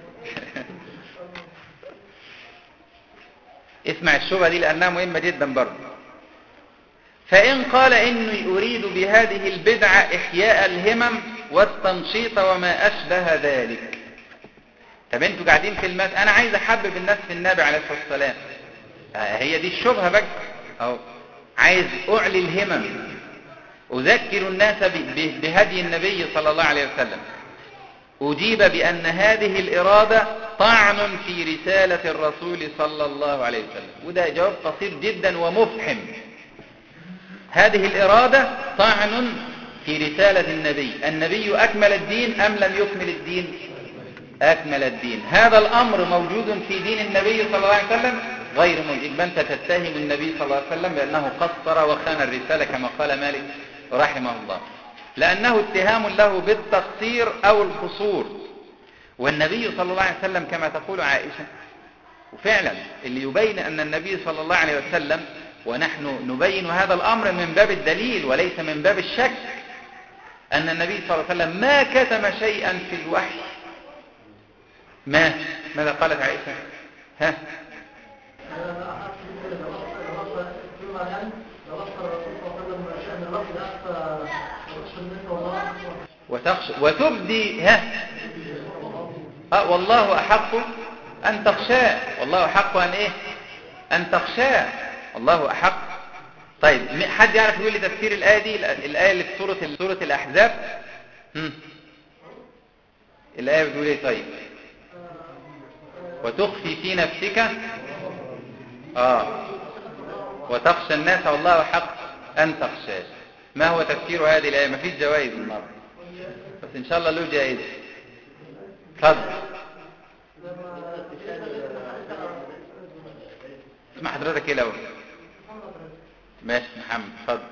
اسمع الشبهه دي لانها مهمه جدا برضه. فان قال اني اريد بهذه البدعه احياء الهمم والتنشيط وما اشبه ذلك. طب انتوا قاعدين في المسجد، انا عايز احبب الناس في النبي عليه الصلاه والسلام. آه هي دي الشبهه بقى اهو. عايز اعلي الهمم، أذكر الناس بهدي النبي صلى الله عليه وسلم. أجيب بأن هذه الإرادة طعن في رسالة الرسول صلى الله عليه وسلم. وده جواب قصير جدا ومفحم. هذه الإرادة طعن في رسالة النبي. النبي أكمل الدين أم لم يكمل الدين؟ أكمل الدين. هذا الأمر موجود في دين النبي صلى الله عليه وسلم غير موجود. أنت تتهم النبي صلى الله عليه وسلم بأنه قصر وخان الرسالة كما قال مالك رحمه الله، لأنه اتهام له بالتقصير أو القصور. والنبي صلى الله عليه وسلم كما تقول عائشة، وفعلا اللي يبين أن النبي صلى الله عليه وسلم، ونحن نبين هذا الأمر من باب الدليل وليس من باب الشك، أن النبي صلى الله عليه وسلم ما كتم شيئا في الوحي. ما ماذا قالت عائشة؟ ها وتخشى وتبدي ها أه والله أحق أن تخشاه. والله أحق أن إيه أن تخشاه. الله أحق. طيب حد يعرف يقول لي تفسير الآية دي؟ الآية اللي في سورة سورة الأحزاب. هم. الآية بتقول إيه؟ طيب وتخفي في نفسك آه وتخشى الناس والله حق أن تخشاه. ما هو تفسير هذه الآية؟ ما فيش جوائز النهارده بس إن شاء الله له جائزة. اتفضل. اسمع حضرتك إيه الأول؟ ماشي محمد اتفضل.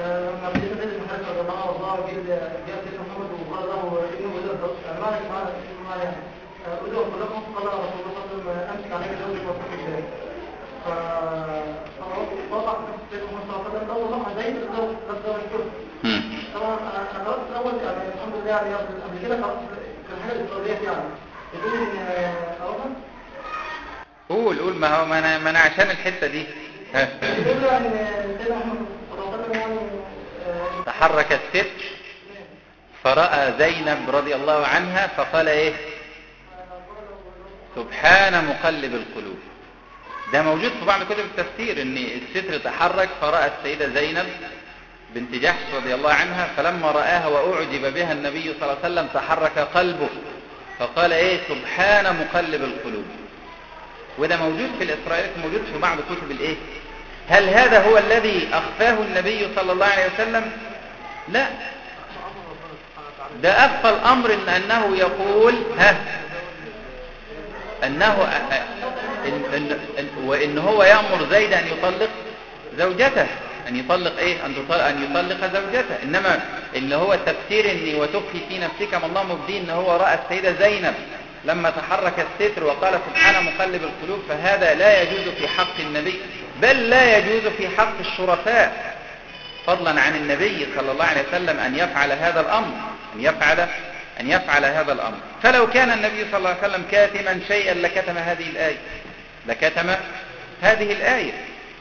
طبعا انا قرأت الاول يعني الحمد لله يعني قبل كده كان حاجه الاستراتيجيه يعني يقول ان اروح قول قول ما هو ما انا ما انا عشان الحته دي يقول يعني سيدنا محمد صلى الله عليه وسلم يعني تحرك الستر فرأى زينب رضي الله عنها فقال ايه؟ سبحان مقلب القلوب. ده موجود في بعض كتب التفسير ان الستر تحرك فرأى السيدة زينب بنت جحش رضي الله عنها، فلما رآها وأعجب بها النبي صلى الله عليه وسلم تحرك قلبه فقال ايه؟ سبحان مقلب القلوب. وده موجود في الإسرائيليات، موجود في بعض كتب الايه. هل هذا هو الذي أخفاه النبي صلى الله عليه وسلم؟ لا، ده أخفى الأمر إن أنه يقول ها أنه إن إن إن وإن هو يأمر زيد أن يطلق زوجته، أن يطلق إيه؟ أن يطلق, أن يطلق زوجته. إنما اللي هو التفسير إني وتخفي في نفسك ما الله مبديه، إن هو رأى السيدة زينب لما تحرك الستر وقال سبحان مقلب القلوب، فهذا لا يجوز في حق النبي، بل لا يجوز في حق الشرفاء. فضلا عن النبي صلى الله عليه وسلم أن يفعل هذا الأمر أن يفعل أن يفعل هذا الأمر. فلو كان النبي صلى الله عليه وسلم كاتما شيئا لكتم هذه الآية لكتم هذه الآية.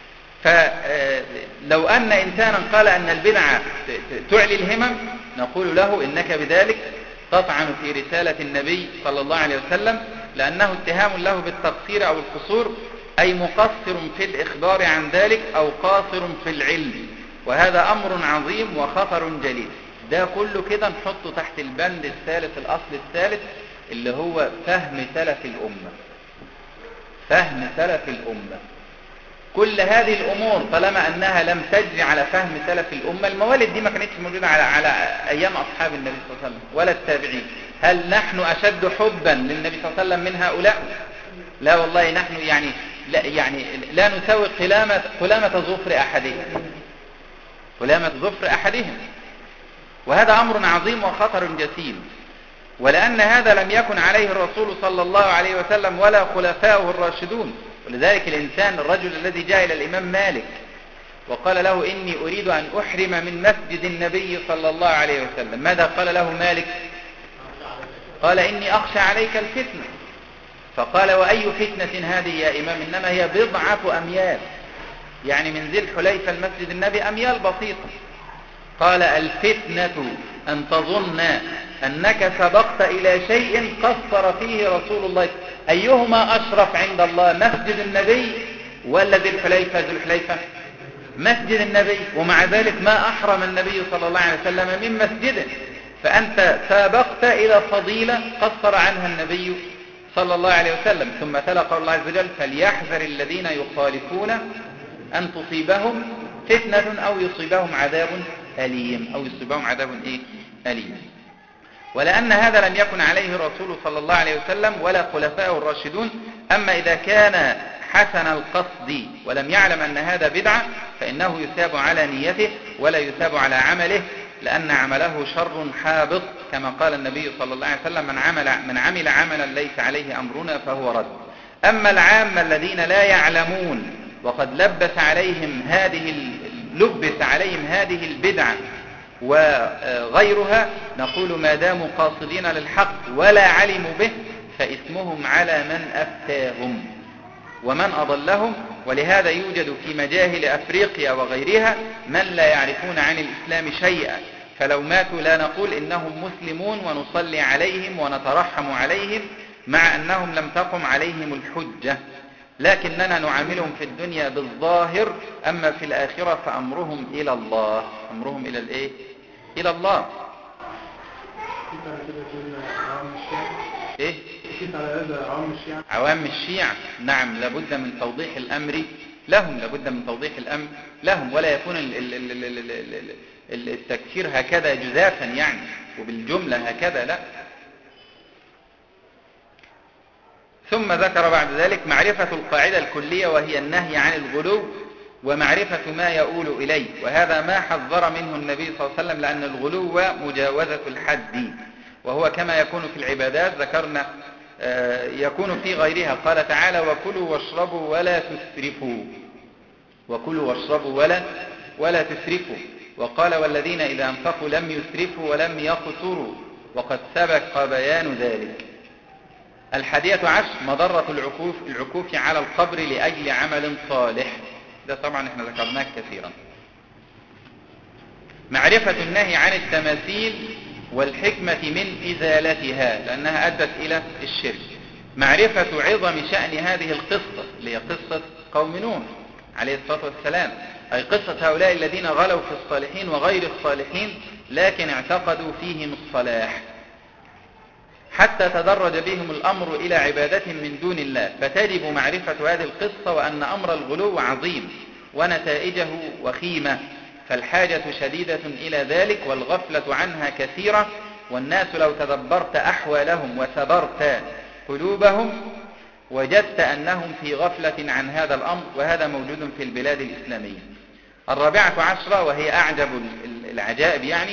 فلو أن إنسانا قال أن البدعة تعلي الهمم نقول له إنك بذلك تطعن في رسالة النبي صلى الله عليه وسلم، لأنه اتهام له بالتقصير أو القصور، أي مقصر في الإخبار عن ذلك أو قاصر في العلم، وهذا أمر عظيم وخطر جليل. ده كله كده نحطه تحت البند الثالث، الأصل الثالث اللي هو فهم سلف الأمة. فهم سلف الأمة كل هذه الأمور طالما أنها لم تجري على فهم سلف الأمة، الموالد دي ما كانتش موجودة على, على أيام أصحاب النبي صلى الله عليه وسلم ولا التابعين. هل نحن أشد حبا للنبي صلى الله عليه وسلم من هؤلاء؟ لا والله، نحن يعني لا, يعني لا نساوي قلامة, قلامة ظفر أحدهم قلامة ظفر أحدهم وهذا أمر عظيم وخطر جسيم. ولأن هذا لم يكن عليه الرسول صلى الله عليه وسلم ولا خلفاؤه الراشدون. ولذلك الإنسان الرجل الذي جاء إلى الإمام مالك وقال له إني أريد أن أحرم من مسجد النبي صلى الله عليه وسلم، ماذا قال له مالك؟ قال إني أخشى عليك الفتنة. فقال وأي فتنة هذه يا إمام؟ إنما هي بضعة أميال، يعني من ذي الحليفة المسجد النبي أميال بسيطة. قال الفتنة أن تظن أنك سبقت إلى شيء قصر فيه رسول الله. أيهما أشرف عند الله، مسجد النبي ولا ذي الحليفة؟ ذي الحليفة مسجد النبي، ومع ذلك ما أحرم النبي صلى الله عليه وسلم من مسجده. فأنت سابقت إلى فضيلة قصر عنها النبي صلى الله عليه وسلم. ثم تلا قول الله عز وجل فليحذر الذين يخالفون أن تصيبهم فتنة أو يصيبهم عذاب أليم أو يصيبهم عذاب إيه؟ أليم. ولأن هذا لم يكن عليه الرسول صلى الله عليه وسلم ولا خلفاؤه الراشدون. أما إذا كان حسن القصد ولم يعلم أن هذا بدعة فإنه يثاب على نيته ولا يثاب على عمله، لأن عمله شر حابط، كما قال النبي صلى الله عليه وسلم من عمل, من عمل عملا ليس عليه أمرنا فهو رد. أما العامة الذين لا يعلمون وقد لبس عليهم هذه لبس عليهم هذه البدعة وغيرها، نقول ما داموا قاصدين للحق ولا علموا به فإثمهم على من أفتاهم ومن أضلهم. ولهذا يوجد في مجاهل أفريقيا وغيرها من لا يعرفون عن الإسلام شيئا، فلو ماتوا لا نقول إنهم مسلمون ونصلي عليهم ونترحم عليهم مع أنهم لم تقم عليهم الحجة، لكننا نعاملهم في الدنيا بالظاهر، أما في الآخرة فأمرهم إلى الله. أمرهم إلى الإيه؟ إلى الله. إيه؟ عوام الشيعة، نعم، لابد من توضيح الأمر لهم، لابد من توضيح الأمر لهم، ولا يكون التكفير هكذا جزافا يعني وبالجملة هكذا، لا. ثم ذكر بعد ذلك معرفة القاعدة الكلية وهي النهي عن الغلو ومعرفة ما يؤول إليه، وهذا ما حذر منه النبي صلى الله عليه وسلم، لأن الغلو مجاوزة الحد، وهو كما يكون في العبادات ذكرنا يكون في غيرها. قال تعالى وكلوا واشربوا ولا تسرفوا، وكلوا واشربوا ولا ولا تسرفوا. وقال والذين إذا أنفقوا لم يسرفوا ولم يقتروا، وقد سبق بيان ذلك. الحادية عشر مضرة العكوف, العكوف على القبر لأجل عمل صالح، ده طبعا احنا ذكرناه كثيرا. معرفة النهي عن التماثيل والحكمة من إزالتها لأنها أدت إلى الشرك. معرفة عظم شأن هذه القصة اللي هي قصة قوم نوح عليه الصلاة والسلام، أي قصة هؤلاء الذين غلوا في الصالحين وغير الصالحين لكن اعتقدوا فيهم الصلاح، حتى تدرج بهم الأمر إلى عبادة من دون الله. فتجب معرفة هذه القصة وأن أمر الغلو عظيم ونتائجه وخيمة، فالحاجة شديدة إلى ذلك والغفلة عنها كثيرة. والناس لو تدبرت أحوالهم وثبرت قلوبهم وجدت أنهم في غفلة عن هذا الأمر، وهذا موجود في البلاد الإسلامية. الرابعة عشرة وهي أعجب العجائب يعني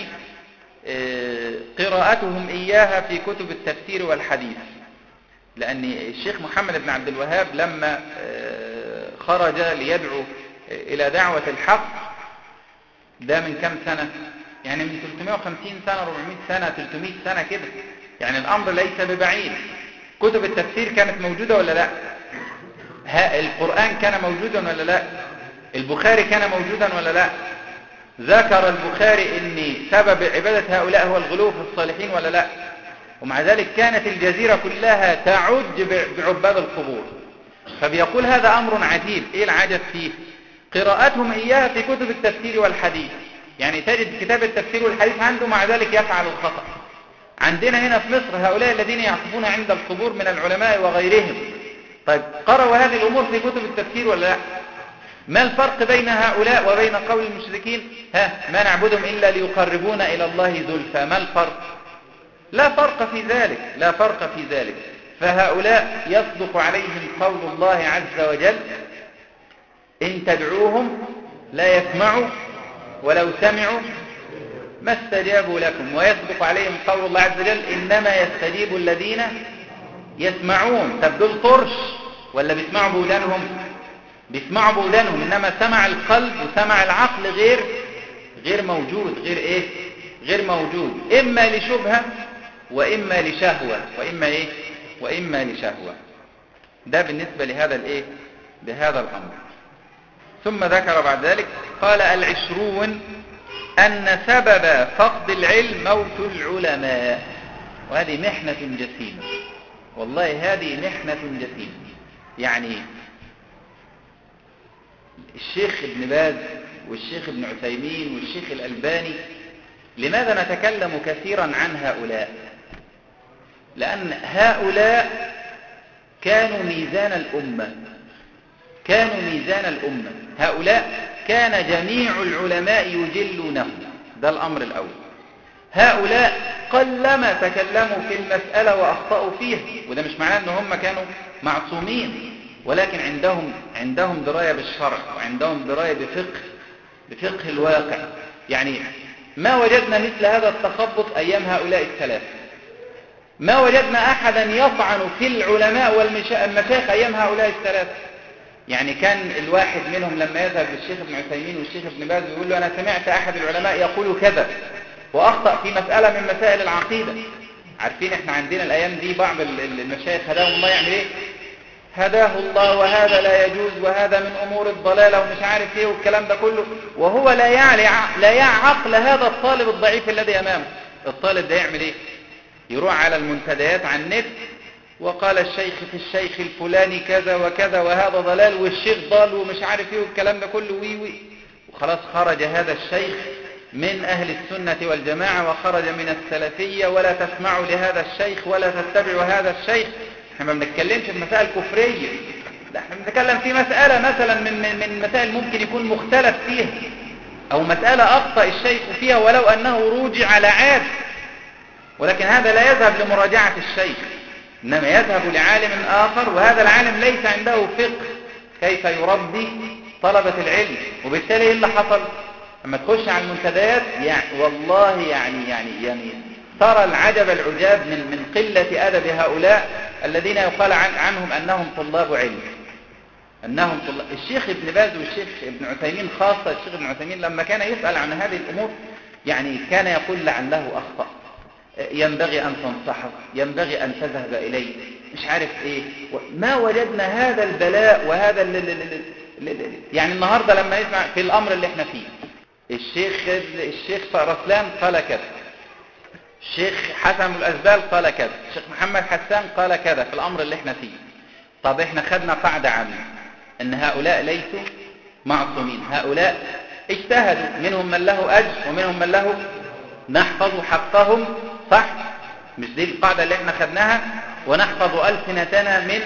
قراءتهم إياها في كتب التفسير والحديث، لأن الشيخ محمد بن عبد الوهاب لما خرج ليدعو إلى دعوة الحق ده من كم سنة؟ يعني من ثلاثمائة وخمسين سنة، أربعمائة سنة، ثلاثمائة سنة كده. يعني الأمر ليس ببعيد. كتب التفسير كانت موجودة ولا لا؟ ها القرآن كان موجودا ولا لا؟ البخاري كان موجودا ولا لا؟ ذكر البخاري ان سبب عبادة هؤلاء هو الغلو في الصالحين ولا لا؟ ومع ذلك كانت الجزيرة كلها تعج بعباد القبور. فبيقول هذا أمر عجيب. ايه العجب فيه؟ قراءتهم إياها في كتب التفسير والحديث. يعني تجد كتاب التفسير والحديث عنده، مع ذلك يفعل الخطأ. عندنا هنا في مصر هؤلاء الذين يعصفون عند القبور من العلماء وغيرهم، طيب قرأوا هذه الأمور في كتب التفسير ولا لا؟ ما الفرق بين هؤلاء وبين قول المشركين ها ما نعبدهم إلا ليقربونا إلى الله زلفى؟ ما الفرق؟ لا فرق في ذلك، لا فرق في ذلك. فهؤلاء يصدق عليهم قول الله عز وجل إن تدعوهم لا يسمعوا ولو سمعوا ما استجابوا لكم. ويصدق عليهم قول الله عز وجل إنما يستجيب الذين يسمعون. طب دول طرش ولا بيسمعوا بودانهم؟ بيسمعوا بودانهم، إنما سمع القلب وسمع العقل غير غير موجود. غير إيه؟ غير موجود. إما لشبهة وإما لشهوة وإما إيه؟ وإما لشهوة. ده بالنسبة لهذا الإيه؟ بهذا الأمر. ثم ذكر بعد ذلك قال العشرون أن سبب فقد العلم موت العلماء. وهذه محنة جسيمة، والله هذه محنة جسيمة. يعني الشيخ ابن باز والشيخ ابن عثيمين والشيخ الألباني، لماذا نتكلم كثيرا عن هؤلاء؟ لأن هؤلاء كانوا ميزان الأمة، كانوا ميزان الأمة. هؤلاء كان جميع العلماء يجلونهم. ده الأمر الأول. هؤلاء قلما تكلموا في المسألة وأخطأوا فيها، وده مش معناه أن هم كانوا معصومين، ولكن عندهم عندهم دراية بالشرع وعندهم دراية بفقه بفقه الواقع. يعني ما وجدنا مثل هذا التخبط أيام هؤلاء الثلاثة. ما وجدنا أحدا يطعن في العلماء والمشايخ أيام هؤلاء الثلاثة. يعني كان الواحد منهم لما يذهب للشيخ ابن عثيمين والشيخ ابن باز ويقول له أنا سمعت أحد العلماء يقول كذا وأخطأ في مسألة من مسائل العقيدة. عارفين احنا عندنا الأيام دي بعض المشايخ هداهم الله يعمل ايه؟ هداه الله وهذا لا يجوز وهذا من أمور الضلالة ومش عارف ايه والكلام ده كله، وهو لا يعلي لا يعقل هذا الطالب الضعيف الذي أمامه. الطالب ده يعمل ايه؟ يروح على المنتديات على النت وقال الشيخ في الشيخ الفلاني كذا وكذا وهذا ضلال والشيخ ضال ومش عارف ايه والكلام ده كله وي وي وخلاص خرج هذا الشيخ من أهل السنة والجماعة وخرج من السلفية، ولا تسمعوا لهذا الشيخ ولا تتبعوا هذا الشيخ. احنا ما بنتكلمش في مسائل كفرية، ده احنا بنتكلم في مسألة مثلا من من مسائل ممكن يكون مختلف فيها، أو مسألة أخطأ الشيخ فيها ولو أنه روجع على عاد، ولكن هذا لا يذهب لمراجعة الشيخ، إنما يذهب لعالم آخر، وهذا العالم ليس عنده فقه كيف يربي طلبة العلم. وبالتالي ايه اللي حصل؟ لما تخش على المنتديات يعني والله يعني يعني يعني ترى العجب العجاب من من قلة أدب هؤلاء الذين يقال عن عنهم أنهم طلاب علم. أنهم طلاب. الشيخ ابن باز والشيخ ابن عثيمين خاصة، الشيخ ابن عثيمين لما كان يسأل عن هذه الأمور يعني كان يقول لعله أخطأ، ينبغي أن تنصحه، ينبغي أن تذهب إليه، مش عارف إيه. ما وجدنا هذا البلاء وهذا ال ال ال ال يعني النهاردة لما يسمع في الأمر اللي احنا فيه، الشيخ الشيخ رسلان قال كذا، الشيخ حسن الأزبال قال كذا، الشيخ محمد حسان قال كذا في الأمر اللي احنا فيه. طب احنا خدنا قاعدة عامة ان هؤلاء ليسوا معصومين، هؤلاء اجتهدوا، منهم من له أجر ومنهم من له نحفظ حقهم، صح؟ مش دي القاعدة اللي احنا خدناها؟ ونحفظ ألسنتنا من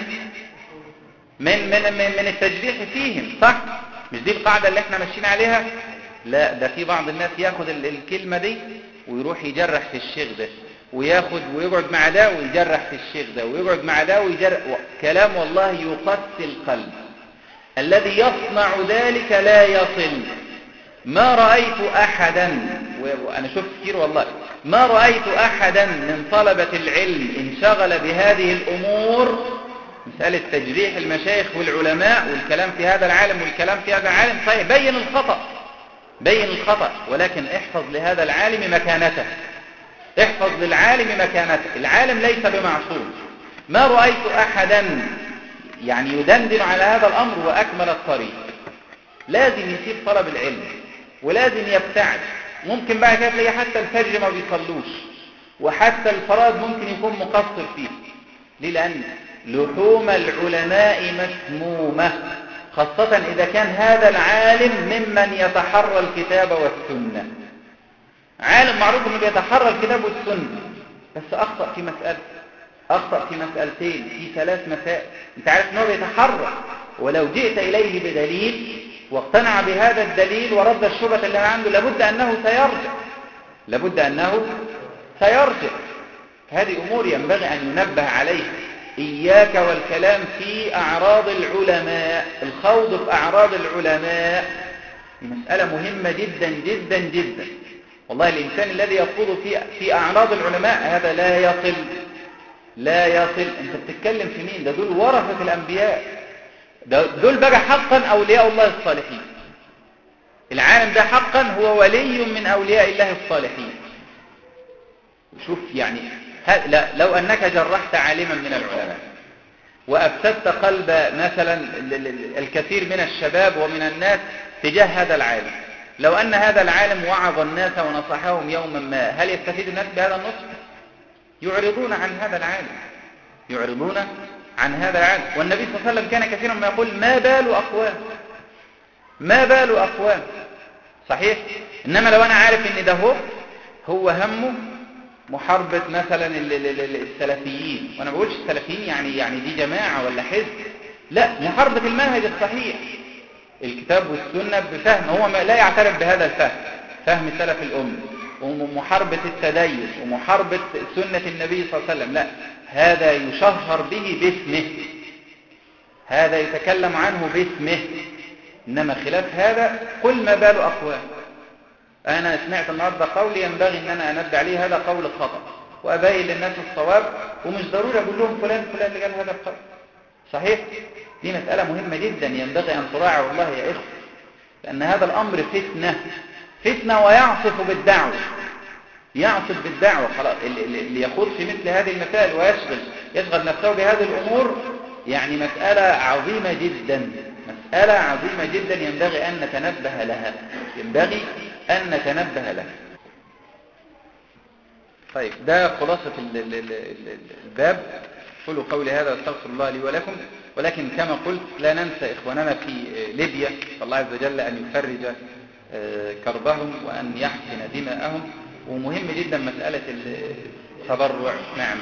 من من من, من التجريح فيهم، صح؟ مش دي القاعدة اللي احنا ماشيين عليها؟ لا، ده في بعض الناس ياخد الكلمة دي ويروح يجرح في الشيخ ده، وياخد ويقعد مع ده ويجرح في الشيخ ده، ويقعد مع ده ويجرح. كلام والله يقسي القلب. الذي يصنع ذلك لا يصل. ما رأيت أحدا، وأنا شفت كثير والله، ما رأيت أحدا من طلبة العلم انشغل بهذه الأمور، مسألة تجريح المشايخ والعلماء والكلام في هذا العالم والكلام في هذا العالم، صحيح بين الخطأ، بين الخطأ، ولكن احفظ لهذا العالم مكانته، احفظ للعالم مكانته. العالم ليس بمعصوم. ما رأيت أحدا يعني يدندن على هذا الأمر وأكمل الطريق. لازم يسيب طلب العلم ولازم يبتعد. ممكن بقى كده تلاقي حتى الفجر ما بيصلوش، وحتى الفرائض ممكن يكون مقصر فيه. ليه؟ لأن لحوم العلماء مسمومة، خاصة إذا كان هذا العالم ممن يتحرى الكتاب والسنة. عالم معروف أنه يتحرى الكتاب والسنة، بس أخطأ في مسألة، أخطأ في مسألتين، في ثلاث مسائل. أنت عارف أنه يتحرى، ولو جئت إليه بدليل واقتنع بهذا الدليل ورد الشبهة اللي عنده لابد أنه سيرجع، لابد أنه سيرجع. هذه أمور ينبغي أن ينبه عليها. إياك والكلام في أعراض العلماء، الخوض في أعراض العلماء مسألة مهمة جدا جدا جدا. والله الإنسان الذي يخوض في في أعراض العلماء هذا لا يصل، لا يصل. أنت بتتكلم في مين؟ ده دول ورثة الأنبياء، ده دول بقى حقا أولياء الله الصالحين. العالم ده حقا هو ولي من أولياء الله الصالحين. شوف يعني لا، لو أنك جرحت عالما من العلماء وأفسدت قلب مثلا الكثير من الشباب ومن الناس تجاه هذا العالم، لو أن هذا العالم وعظ الناس ونصحهم يوما ما، هل يستفيد الناس بهذا النصح؟ يعرضون عن هذا العالم، يعرضون عن هذا العالم. والنبي صلى الله عليه وسلم كان كثيرا ما يقول ما بال أقوام، ما بال أقوام. صحيح؟ إنما لو أنا عارف إن ده هو هو همه محاربة مثلا السلفيين، وأنا بقولش السلفيين يعني يعني دي جماعة ولا حزب، لا، محاربة المنهج الصحيح الكتاب والسنة بفهم، هو ما لا يعترف بهذا الفهم، فهم سلف الأمة، ومحاربة التدين ومحاربة سنة النبي صلى الله عليه وسلم، لا، هذا يشهر به باسمه، هذا يتكلم عنه باسمه. إنما خلاف هذا قل ما بال أقوام. أنا سمعت النهاردة قول ينبغي أن أنا أنبه عليه، هذا قول خطأ، وأبين للناس الصواب، ومش ضروري أقول لهم فلان فلان اللي قال هذا القول. صحيح؟ دي مسألة مهمة جدا ينبغي أن تراعى والله يا إخوة، لأن هذا الأمر فتنة، فتنة ويعصف بالدعوة، يعصف بالدعوة. خلاص اللي يخوض في مثل هذه المسائل ويشغل يشغل نفسه بهذه الأمور يعني مسألة عظيمة جدا، مسألة عظيمة جدا ينبغي أن نتنبه لها، ينبغي أن نتنبه لها. طيب ده خلاصة الباب. قولوا قولي هذا واستغفر الله لي ولكم. ولكن كما قلت لا ننسى إخواننا في ليبيا، فالله عز وجل أن يفرج كربهم وأن يحسن دماءهم. ومهم جدا مسألة التبرع. نعم.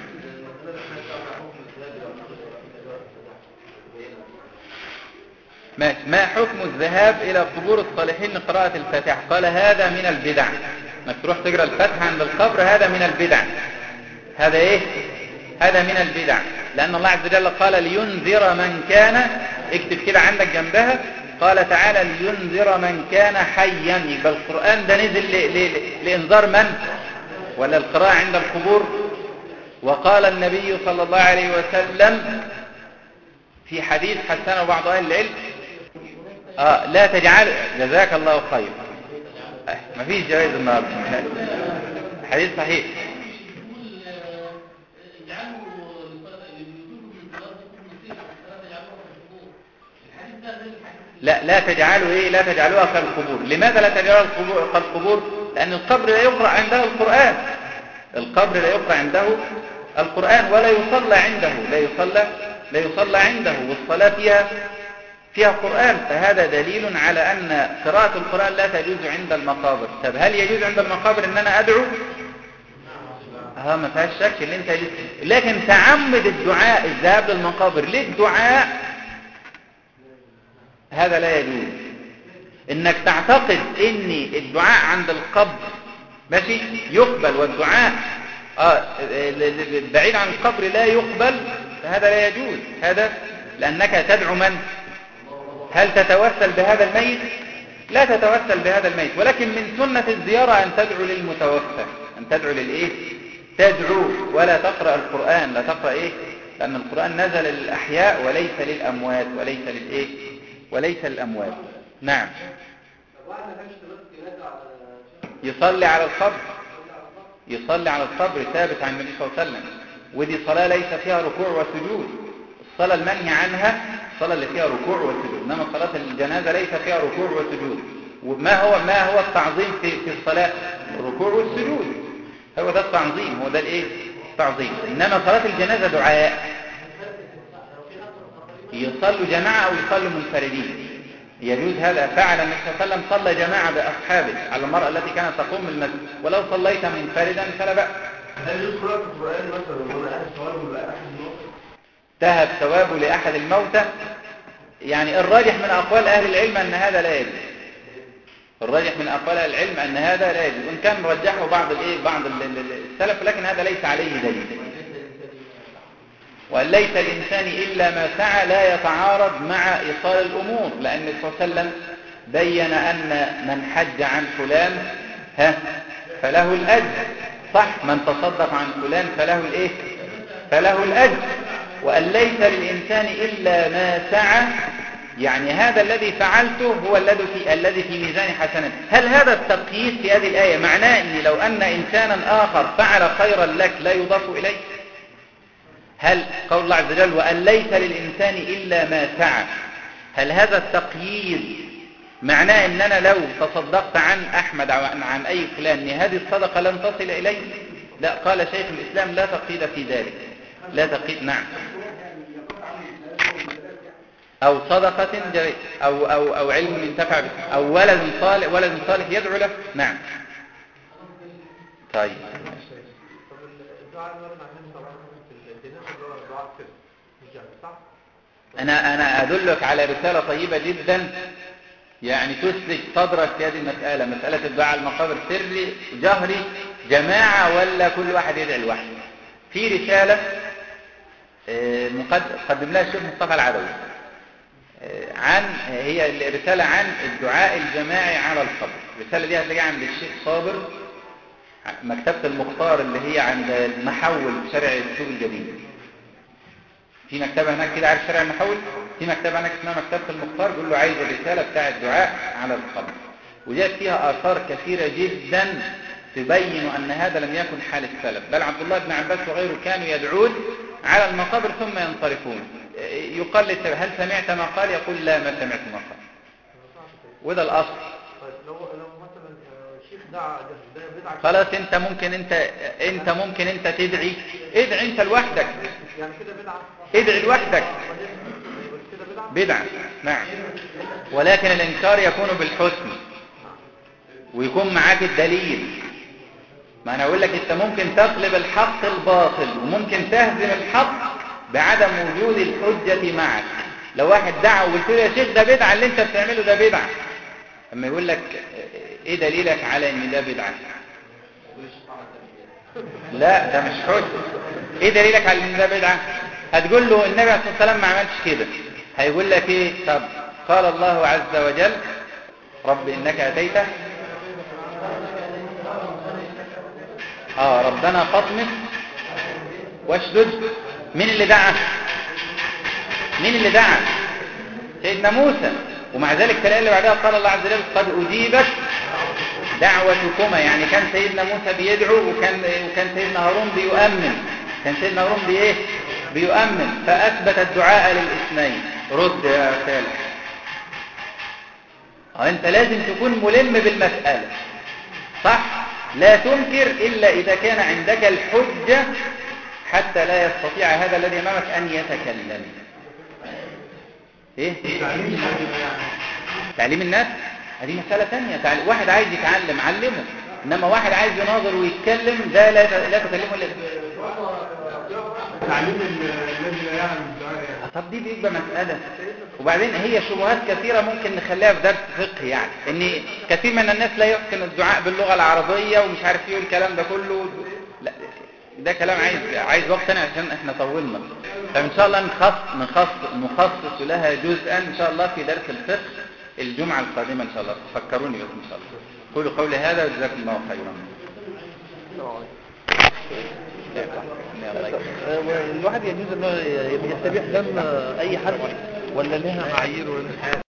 ما حكم الذهاب إلى قبور الصالحين لقراءة الفاتحة؟ قال هذا من البدع، انك تروح تقرأ الفاتحة عند القبر هذا من البدع. هذا ايه؟ هذا من البدع، لأن الله عز وجل قال لينذر من كان، اكتب كده عندك جنبها، قال تعالى لينذر من كان حيا. يبقى القرآن ده نزل لإنذار من؟ ولا القراءة عند القبور؟ وقال النبي صلى الله عليه وسلم في حديث حسنه بعض أهل العلم آه لا تجعل، جزاك الله خير، آه ما فيش جوائز النهارده، حديث صحيح. لا لا تجعلوا ايه، لا تجعلوها كالقبور. لماذا لا تجعلوها كالقبور؟ لأن القبر لا يقرأ عنده القرآن، القبر لا يقرأ عنده القرآن ولا يصلى عنده، لا يصلى لا يصلى عنده، والصلاة فيها فيها قرآن. فهذا دليل على أن قراءة القرآن لا تجوز عند المقابر. طب هل يجوز عند المقابر أن أنا أدعو؟ ها ما فيهاش شك ان انت يجوز. لكن تعمد الدعاء، الذهاب للمقابر للدعاء، هذا لا يجوز. انك تعتقد ان الدعاء عند القبر ماشي يقبل، والدعاء آه بعيد عن القبر لا يقبل، فهذا لا يجوز. هذا لأنك تدعو من؟ هل تتوسل بهذا الميت؟ لا تتوسل بهذا الميت، ولكن من سنة الزيارة أن تدعو للمتوفى، أن تدعو للإيه؟ تدعو ولا تقرأ القرآن، لا تقرأ إيه؟ لأن القرآن نزل للأحياء وليس للأموات، وليس للإيه؟ وليس للأموات. نعم. يصلي على القبر، يصلي على القبر ثابت عن النبي صلى الله عليه وسلم، ودي صلاة ليس فيها ركوع وسجود. الصلاة المنهي عنها الصلاة اللي فيها ركوع وسجود، إنما صلاة الجنازة ليس فيها ركوع وسجود. وما هو ما هو التعظيم في في الصلاة؟ الركوع والسجود، هو ده التعظيم، هو ده الايه؟ التعظيم. إنما صلاة الجنازة دعاء، يصلوا جماعة أو يصلوا منفردين، يجوز هذا. فعل النبي صلى الله عليه وسلم، صلى جماعة بأصحابه على المرأة التي كانت تقوم بالمسجد، ولو صليت منفردا فلا بأس. هل يذكر في القرآن مثلا ولا أهل ثواب ولا أحد الموتى؟ تهب ثواب لأحد الموتى، يعني الراجح من أقوال أهل العلم أن هذا لا يجوز. الراجح من أقوال أهل العلم أن هذا لا يجوز، وإن كان رجحه بعض الإيه بعض السلف، لكن هذا ليس عليه دليل. وأن ليس الإنسان إلا ما سعى لا يتعارض مع إيصال الأمور، لأن النبي صلى الله عليه وسلم بين أن من حج عن فلان ها فله الأجر، صح؟ من تصدق عن فلان فله الإيه؟ فله الأجر. وأن ليس للإنسان إلا ما سعى، يعني هذا الذي فعلته هو الذي في الذي في ميزان حسنات. هل هذا التقييد في هذه الآية معناه أن لو أن إنسانا آخر فعل خيرا لك لا يضاف إليه؟ هل قول الله عز وجل وأن ليس للإنسان إلا ما سعى، هل هذا التقييد معناه أن أنا لو تصدقت عن أحمد أو عن أي فلان أن هذه الصدقة لن تصل إليه؟ لا، قال شيخ الإسلام لا تقييد في ذلك، لا تقييد. نعم. أو صدقة جريئة أو, أو, أو علم انتفع به أو ولد صالح ولد صالح يدعو له. نعم. طيب أنا أنا أدلك على رسالة طيبة جدا يعني تسلك صدرك في هذه المسألة، مسألة الدعاء على المقابر سري جهري جماعة ولا كل واحد يدعي لوحده. في رسالة قدمناها الشيخ مصطفى العدوي، عن هي رسالة عن الدعاء الجماعي على القبر. الرسالة دي هتلاقيها عند الشيخ صابر، مكتبة المختار اللي هي عند المحول شارع السوق الجديد. في مكتبة هناك كده، عارف شارع المحول؟ في مكتبة هناك اسمها مكتبة المختار، قول له عايز الرسالة بتاع الدعاء على القبر. وجاءت فيها آثار كثيرة جدا تبين أن هذا لم يكن حال السلف، بل عبد الله بن عباس وغيره كانوا يدعون على المقابر ثم ينصرفون. يقال للتابع هل سمعت ما قال؟ يقول لا ما سمعت ما قال، وده الأصل. لو لو مثلا شيخ دعا بدعة، خلاص انت ممكن انت انت ممكن انت تدعي، ادعي انت لوحدك، يعني كده بدعة، ادعي لوحدك بدعة. نعم، ولكن الانكار يكون بالحسن ويكون معاك الدليل. ما انا اقول لك انت ممكن تقلب الحق الباطل وممكن تهزم الحق بعدم وجود الحجة معك. لو واحد دعا وقلت له يا شيخ ده بدعة اللي انت بتعمله ده بدعة، اما يقول لك ايه دليلك على ان ده بدعة؟ لا ده مش حجة. ايه دليلك على ان ده بدعة؟ هتقول له النبي عليه الصلاة والسلام ما عملش كده، هيقول لك ايه؟ طب قال الله عز وجل رب انك اتيت اه ربنا فاطمس واشدد. مين اللي دعا؟ مين اللي دعا؟ سيدنا موسى. ومع ذلك تلاقي اللي بعدها قال الله عز وجل قد أجيبت دعوتكما، يعني كان سيدنا موسى بيدعو وكان وكان سيدنا هارون بيؤمن، كان سيدنا هارون بايه؟ بيؤمن، فأثبت الدعاء للاثنين. رد يا صالح. اه انت لازم تكون ملم بالمسألة، صح؟ لا تنكر إلا إذا كان عندك الحجة حتى لا يستطيع هذا الذي أمامك أن يتكلم. إيه؟ تعليم الناس هذه مسألة ثانية. تعليم. واحد عايز يتعلم علمه، إنما واحد عايز يناظر ويتكلم ده لا لا تكلمه إلا تعليم الذي لا يعلم الدعاء. طب دي بيبقى مسألة. وبعدين هي شبهات كثيرة ممكن نخليها في درس فقه، يعني ان كثير من الناس لا يحسن الدعاء باللغة العربية ومش عارف ايه الكلام ده كله. لا ده كلام عايز عايز وقت تاني عشان احنا طولنا. فان شاء الله نخص نخص نخصص لها جزءا ان شاء الله في درس الفقه الجمعة القادمة ان شاء الله. فكروني بس ان شاء الله. قولوا قولي هذا وجزاكم الله خيرا. الواحد يجوز انه يستبيح دم اي حد ولا لها معايير ولا